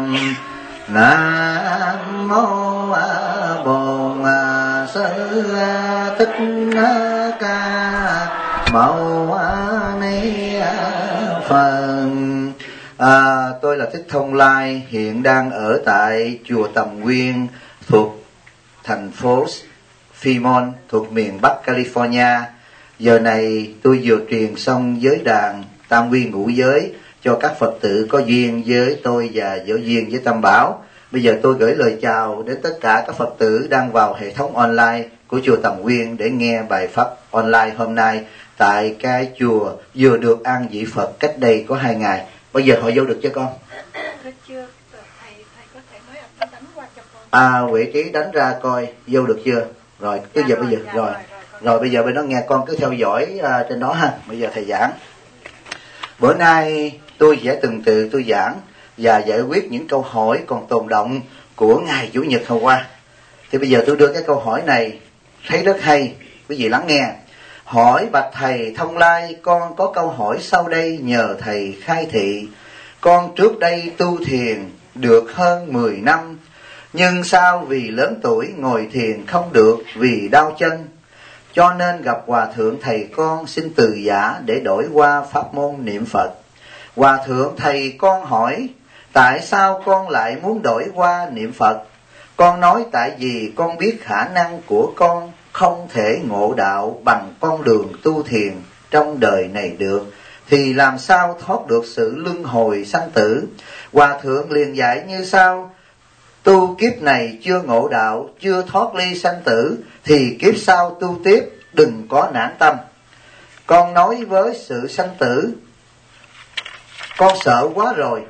Nam mô Bổn Sư Thích Ca Mâu Ni Phật. Tôi là Thích Thông Lai, hiện đang ở tại chùa Tầm Nguyên thuộc thành phố Fremont thuộc miền Bắc California. Giờ này tôi vừa truyền xong giới đàn Tam Quy Ngũ Giới cho các Phật tử có duyên với tôi và có duyên với Tam Bảo. Bây giờ tôi gửi lời chào đến tất cả các Phật tử đang vào hệ thống online của chùa Tầm Nguyên để nghe bài pháp online hôm nay tại cái chùa vừa được an vị Phật cách đây có 2 ngày. Bây giờ họ vô được chưa con? Chưa, thầy có thể nói anh đánh qua cho con. Huệ Trí đánh ra coi vô được chưa? Rồi, bây giờ rồi bây giờ bên đó nghe con cứ theo dõi trên đó ha. Bây giờ thầy giảng. Bữa nay tôi sẽ từng từ tôi giảng và giải quyết những câu hỏi còn tồn động của ngày Chủ nhật hôm qua. Thì bây giờ tôi đưa cái câu hỏi này thấy rất hay, quý vị lắng nghe. Hỏi bạch thầy Thông Lai, con có câu hỏi sau đây nhờ thầy khai thị. Con trước đây tu thiền được hơn 10 năm, nhưng sao vì lớn tuổi ngồi thiền không được vì đau chân, cho nên gặp Hòa Thượng thầy con xin từ giả để đổi qua pháp môn niệm Phật. Hòa Thượng thầy con hỏi, tại sao con lại muốn đổi qua niệm Phật? Con nói tại vì con biết khả năng của con không thể ngộ đạo bằng con đường tu thiền trong đời này được, thì làm sao thoát được sự luân hồi sanh tử? Hòa Thượng liền dạy như sau: tu kiếp này chưa ngộ đạo, chưa thoát ly sanh tử, thì kiếp sau tu tiếp, đừng có nản tâm. Con nói với sự sanh tử, con sợ quá rồi.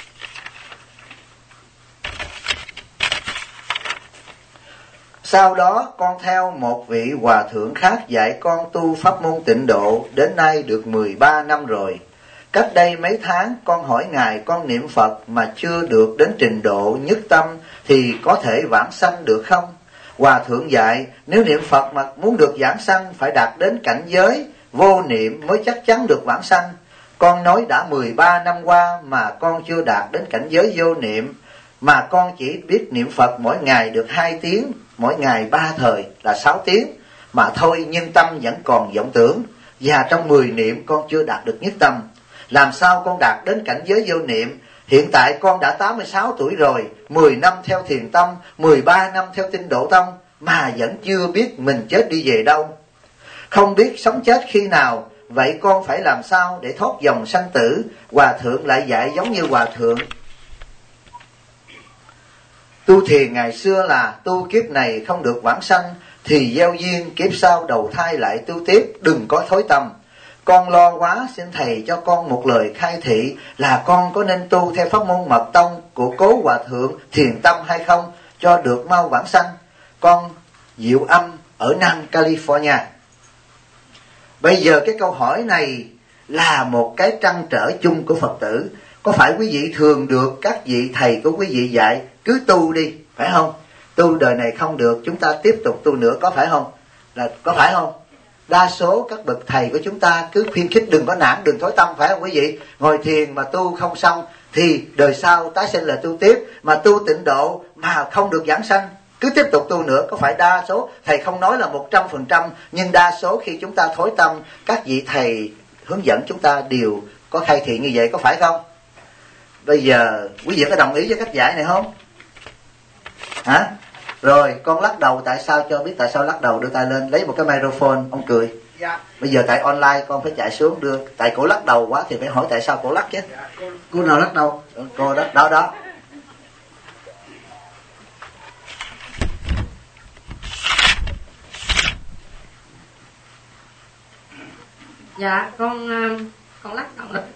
Sau đó con theo một vị hòa thượng khác dạy con tu pháp môn tịnh độ, đến nay được 13 năm rồi. Cách đây mấy tháng con hỏi Ngài con niệm Phật mà chưa được đến trình độ nhất tâm thì có thể vãng sanh được không? Hòa thượng dạy nếu niệm Phật mà muốn được vãng sanh phải đạt đến cảnh giới vô niệm mới chắc chắn được vãng sanh. Con nói đã 13 năm qua mà con chưa đạt đến cảnh giới vô niệm, mà con chỉ biết niệm Phật mỗi ngày được 2 tiếng, mỗi ngày 3 thời là 6 tiếng mà thôi, nhưng tâm vẫn còn vọng tưởng, và trong 10 niệm con chưa đạt được nhất tâm. Làm sao con đạt đến cảnh giới vô niệm? Hiện tại con đã 86 tuổi rồi, 10 năm theo thiền tâm, 13 năm theo tinh độ tâm, mà vẫn chưa biết mình chết đi về đâu, không biết sống chết khi nào. Vậy con phải làm sao để thoát dòng sanh tử? Hòa thượng lại dạy giống như hòa thượng tu thiền ngày xưa là tu kiếp này không được vãng sanh thì gieo duyên kiếp sau đầu thai lại tu tiếp, đừng có thối tâm. Con lo quá, xin thầy cho con một lời khai thị là con có nên tu theo pháp môn mật tông của cố hòa thượng thiền tâm hay không, cho được mau vãng sanh. Con Diệu Âm ở Nam California. Bây giờ cái câu hỏi này là một cái trăn trở chung của Phật tử. Có phải quý vị thường được các vị thầy của quý vị dạy cứ tu đi, phải không? Tu đời này không được, chúng ta tiếp tục tu nữa, có phải không? Có phải không? Đa số các bậc thầy của chúng ta cứ khuyến khích đừng có nản, đừng thối tâm, phải không quý vị? Ngồi thiền mà tu không xong thì đời sau tái sinh là tu tiếp, mà tu tịnh độ mà không được vãng sanh cứ tiếp tục tu nữa. Có phải đa số, thầy không nói là 100%, nhưng đa số khi chúng ta thối tâm, các vị thầy hướng dẫn chúng ta đều có khai thị như vậy, có phải không? Bây giờ quý vị có đồng ý với cách giải này không? Hả? Rồi con lắc đầu, tại sao? Cho biết tại sao lắc đầu, đưa tay lên, lấy một cái microphone, ông cười. Dạ. Bây giờ tại online con phải chạy xuống đưa, tại cổ lắc đầu quá thì phải hỏi tại sao cổ lắc chứ. Dạ, cô nào lắc đầu? Cô đó, đó. Dạ, con lắc đầu là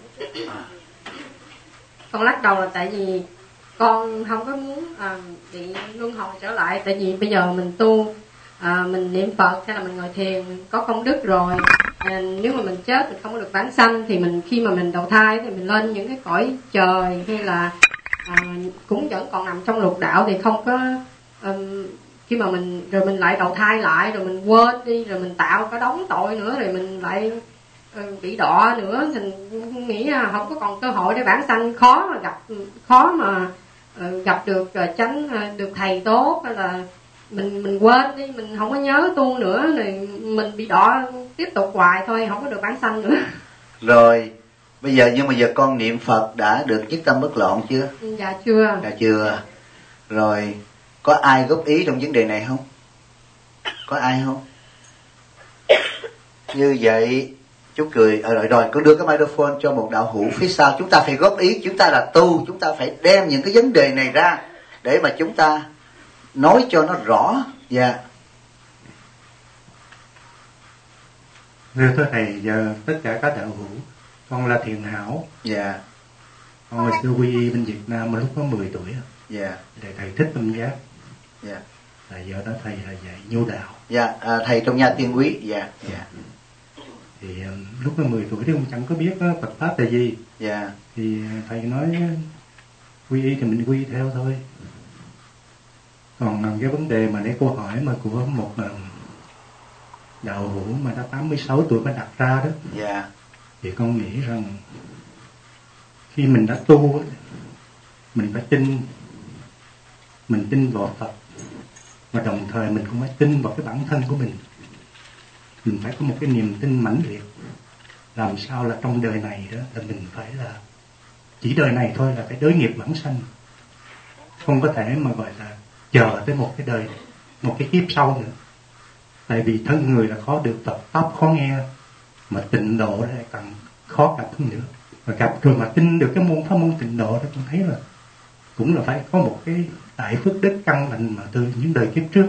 con lắc đầu là tại vì con không có muốn bị luân hồi trở lại. Tại vì bây giờ mình tu, mình niệm Phật hay là mình ngồi thiền có công đức rồi, nếu mà mình chết mình không có được vãng sanh thì mình khi mà mình đầu thai thì mình lên những cái cõi trời hay là cũng vẫn còn nằm trong lục đạo thì không có khi mà mình rồi mình lại đầu thai lại rồi mình quên đi, rồi mình tạo có đống tội nữa, rồi mình lại bị đọa nữa, thì nghĩ là không có còn cơ hội để vãng sanh. Khó mà gặp được chánh được thầy tốt, hay là mình quên đi, mình không có nhớ tu nữa thì mình bị đọa tiếp tục hoài thôi, không có được vãng sanh nữa. Rồi bây giờ, nhưng mà giờ con niệm Phật đã được nhất tâm bất loạn chưa? Dạ chưa. Dạ chưa. Rồi có ai góp ý trong vấn đề này không? Có ai không? Như vậy chú cười. Rồi con đưa cái microphone cho một đạo hữu phía sau. Chúng ta phải góp ý, chúng ta là tu, chúng ta phải đem những cái vấn đề này ra để mà chúng ta nói cho nó rõ. Dạ. Thưa thầy, giờ tất cả các đạo hữu, con là Thiện Hảo. Dạ. Con hồi xưa quy y bên Việt Nam mà lúc có 10 tuổi. Dạ. Thầy Thích Tâm Giác. Dạ. Là giờ đó thầy là dạy Nhu đạo. Dạ, thầy trong nhà Tiên Quý. Dạ. Dạ. Thì lúc có 10 tuổi thì cũng chẳng có biết Phật pháp là gì. Dạ. Thì thầy nói quy y thì mình quy theo thôi. Còn cái vấn đề mà lấy câu hỏi mà của một đạo hữu mà đã 86 tuổi mới đặt ra đó. Dạ. Thì con nghĩ rằng khi mình đã tu, mình phải tin vào Phật, và đồng thời mình cũng phải tin vào cái bản thân của mình. Mình phải có một cái niềm tin mãnh liệt, làm sao là trong đời này đó là mình phải là chỉ đời này thôi là phải đối nghiệp vãng sanh, không có thể mà gọi là chờ tới một cái đời, một cái kiếp sau nữa. Tại vì thân người là khó được, Phật pháp khó nghe, mà tịnh độ đó lại càng khó gặp hơn nữa. Và gặp rồi mà tin được cái pháp môn tịnh độ đó, con thấy là cũng là phải có một cái đại phước đức căn lành mà từ những đời kiếp trước.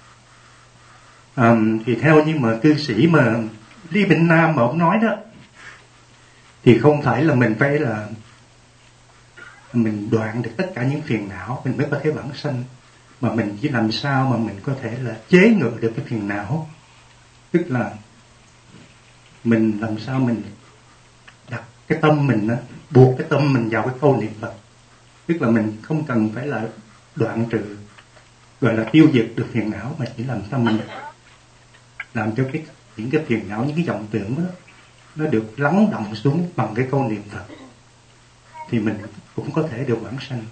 Thì theo như mà cư sĩ mà Lý Bình Nam mà ông nói đó, thì không phải là mình phải là mình đoạn được tất cả những phiền não mình mới có thể vãng sanh, mà mình chỉ làm sao mà mình có thể là chế ngự được cái phiền não. Tức là mình làm sao mình đặt cái tâm mình đó, buộc cái tâm mình vào cái câu niệm Phật. Tức là mình không cần phải là đoạn trừ, gọi là tiêu diệt được phiền não, mà chỉ làm sao mình làm cho những cái phiền não, những cái vọng tưởng đó nó được lắng đọng xuống bằng cái câu niệm Phật, thì mình cũng có thể được vãng sanh.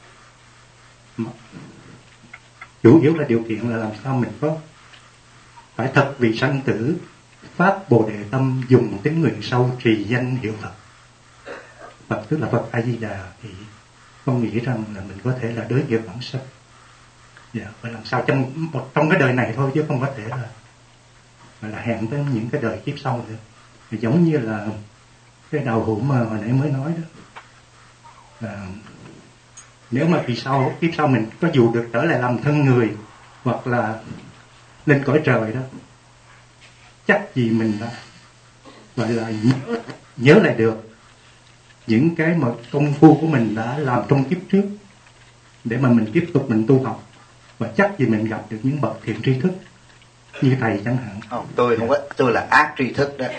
Chủ yếu là điều kiện là làm sao mình có phải thật vì sanh tử phát Bồ Đề tâm, dùng tính nguyện sâu trì danh hiệu Phật. Phật tức là Phật A Di Đà, thì con nghĩ rằng là mình có thể là đối nghiệp vãng sanh. Dạ, phải làm sao trong cái đời này thôi, chứ không có thể là hẹn tới những cái đời kiếp sau nữa. Thì giống như là cái đạo hữu mà hồi nãy mới nói đó, là nếu mà kiếp sau mình có dù được trở lại làm thân người hoặc là lên cõi trời đó, chắc gì mình đã gọi là nhớ lại được những cái mà công phu của mình đã làm trong kiếp trước, để mà mình tiếp tục mình tu học, và chắc gì mình gặp được những bậc thiện tri thức như thầy chẳng hạn. Tôi không có, tôi là ác tri thức đó.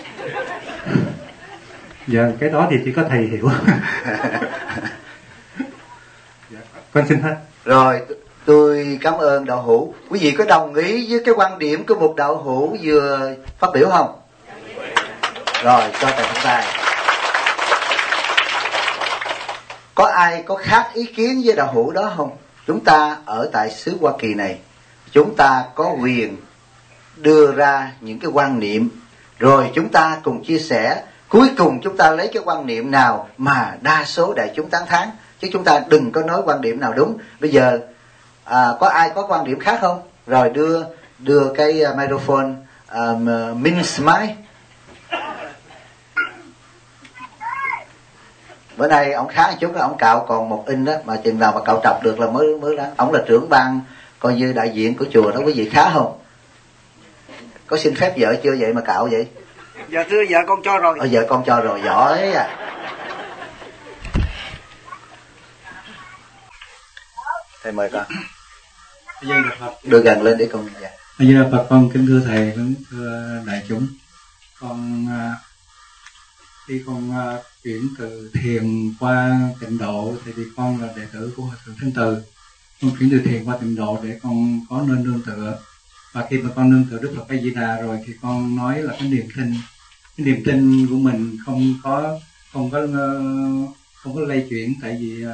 Dạ, cái đó thì chỉ có thầy hiểu. Con xin hết. Rồi, tôi cảm ơn đạo hữu. Quý vị có đồng ý với cái quan điểm của một đạo hữu vừa phát biểu không? Rồi, cho thầy một tay. Có ai có khác ý kiến với đạo hữu đó không? Chúng ta ở tại xứ Hoa Kỳ này, chúng ta có quyền đưa ra những cái quan niệm, rồi chúng ta cùng chia sẻ. Cuối cùng chúng ta lấy cái quan niệm nào mà đa số đại chúng tán thán, chứ chúng ta đừng có nói quan điểm nào đúng. Bây giờ có ai có quan điểm khác không? Rồi đưa cái microphone. Min's Mic. Bữa nay ông khá một chút, ông cạo còn một in đó, mà chừng nào mà cạo trọc được là mới đó. Ông là trưởng ban coi như đại diện của chùa đó. Quý vị khá không? Có xin phép vợ chưa vậy mà cạo vậy? Dạ thưa vợ con cho rồi. Vợ con cho rồi, giỏi à. Thầy mời con. Đưa gần lên để con. Dạ. A Di Đà Phật. Con kính thưa thầy, kính thưa đại chúng. Con khi con chuyển từ thiền qua tịnh độ thì con là đệ tử của Hòa Thượng Thanh Từ. Con chuyển từ thiền qua tịnh độ để con có nơi nương tựa. Và khi mà con nương tựa Đức Phật A Di Đà rồi thì con nói là cái niềm tin của mình không có lay chuyển. Tại vì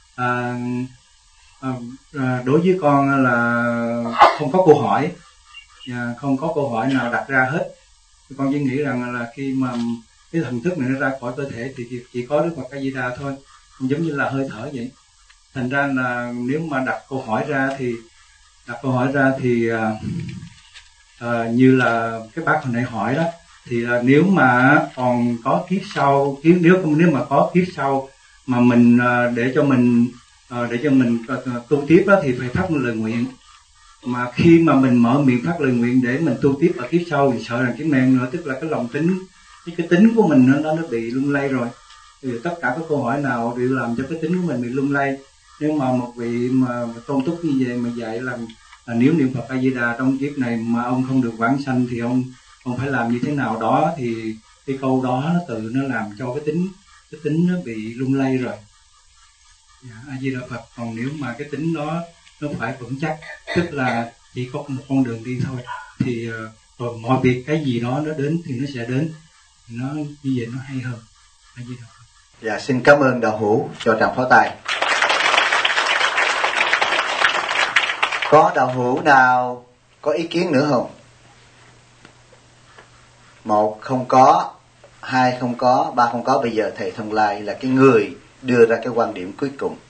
đối với con là không có câu hỏi nào đặt ra hết. Con chỉ nghĩ rằng là khi mà cái thần thức này nó ra khỏi cơ thể thì chỉ có Đức Phật A Di Đà thôi, giống như là hơi thở vậy. Thành ra là nếu mà đặt câu hỏi ra thì như là cái bác hồi nãy hỏi đó, thì là nếu mà còn có kiếp sau, nếu mà có kiếp sau mà mình để cho mình để cho mình tu tiếp á, thì phải phát lời nguyện. Mà khi mà mình mở miệng phát lời nguyện để mình tu tiếp ở kiếp sau thì sợ rằng cái mạng nữa, tức là cái lòng tính, cái tính của mình nó bị lung lay rồi. Thì tất cả các câu hỏi nào đều làm cho cái tính của mình bị lung lay. Nếu mà một vị mà tôn túc như vậy mà dạy là nếu niệm Phật A Di Đà trong kiếp này mà ông không được vãng sanh thì ông phải làm như thế nào đó, thì cái câu đó nó tự nó làm cho cái tính nó bị lung lay rồi. A Di Đà Phật. Còn nếu mà cái tính đó nó phải vững chắc, tức là chỉ có một con đường đi thôi, thì rồi mọi việc cái gì đó nó đến thì nó sẽ đến, nó như vậy nó hay hơn. A Di Đà Phật. Dạ, xin cảm ơn đạo hữu cho tràng pháo tay. Có đạo hữu nào có ý kiến nữa không? 1 không có, 2 không có, 3 không có. Bây giờ thầy Thông Lai là cái người đưa ra cái quan điểm cuối cùng.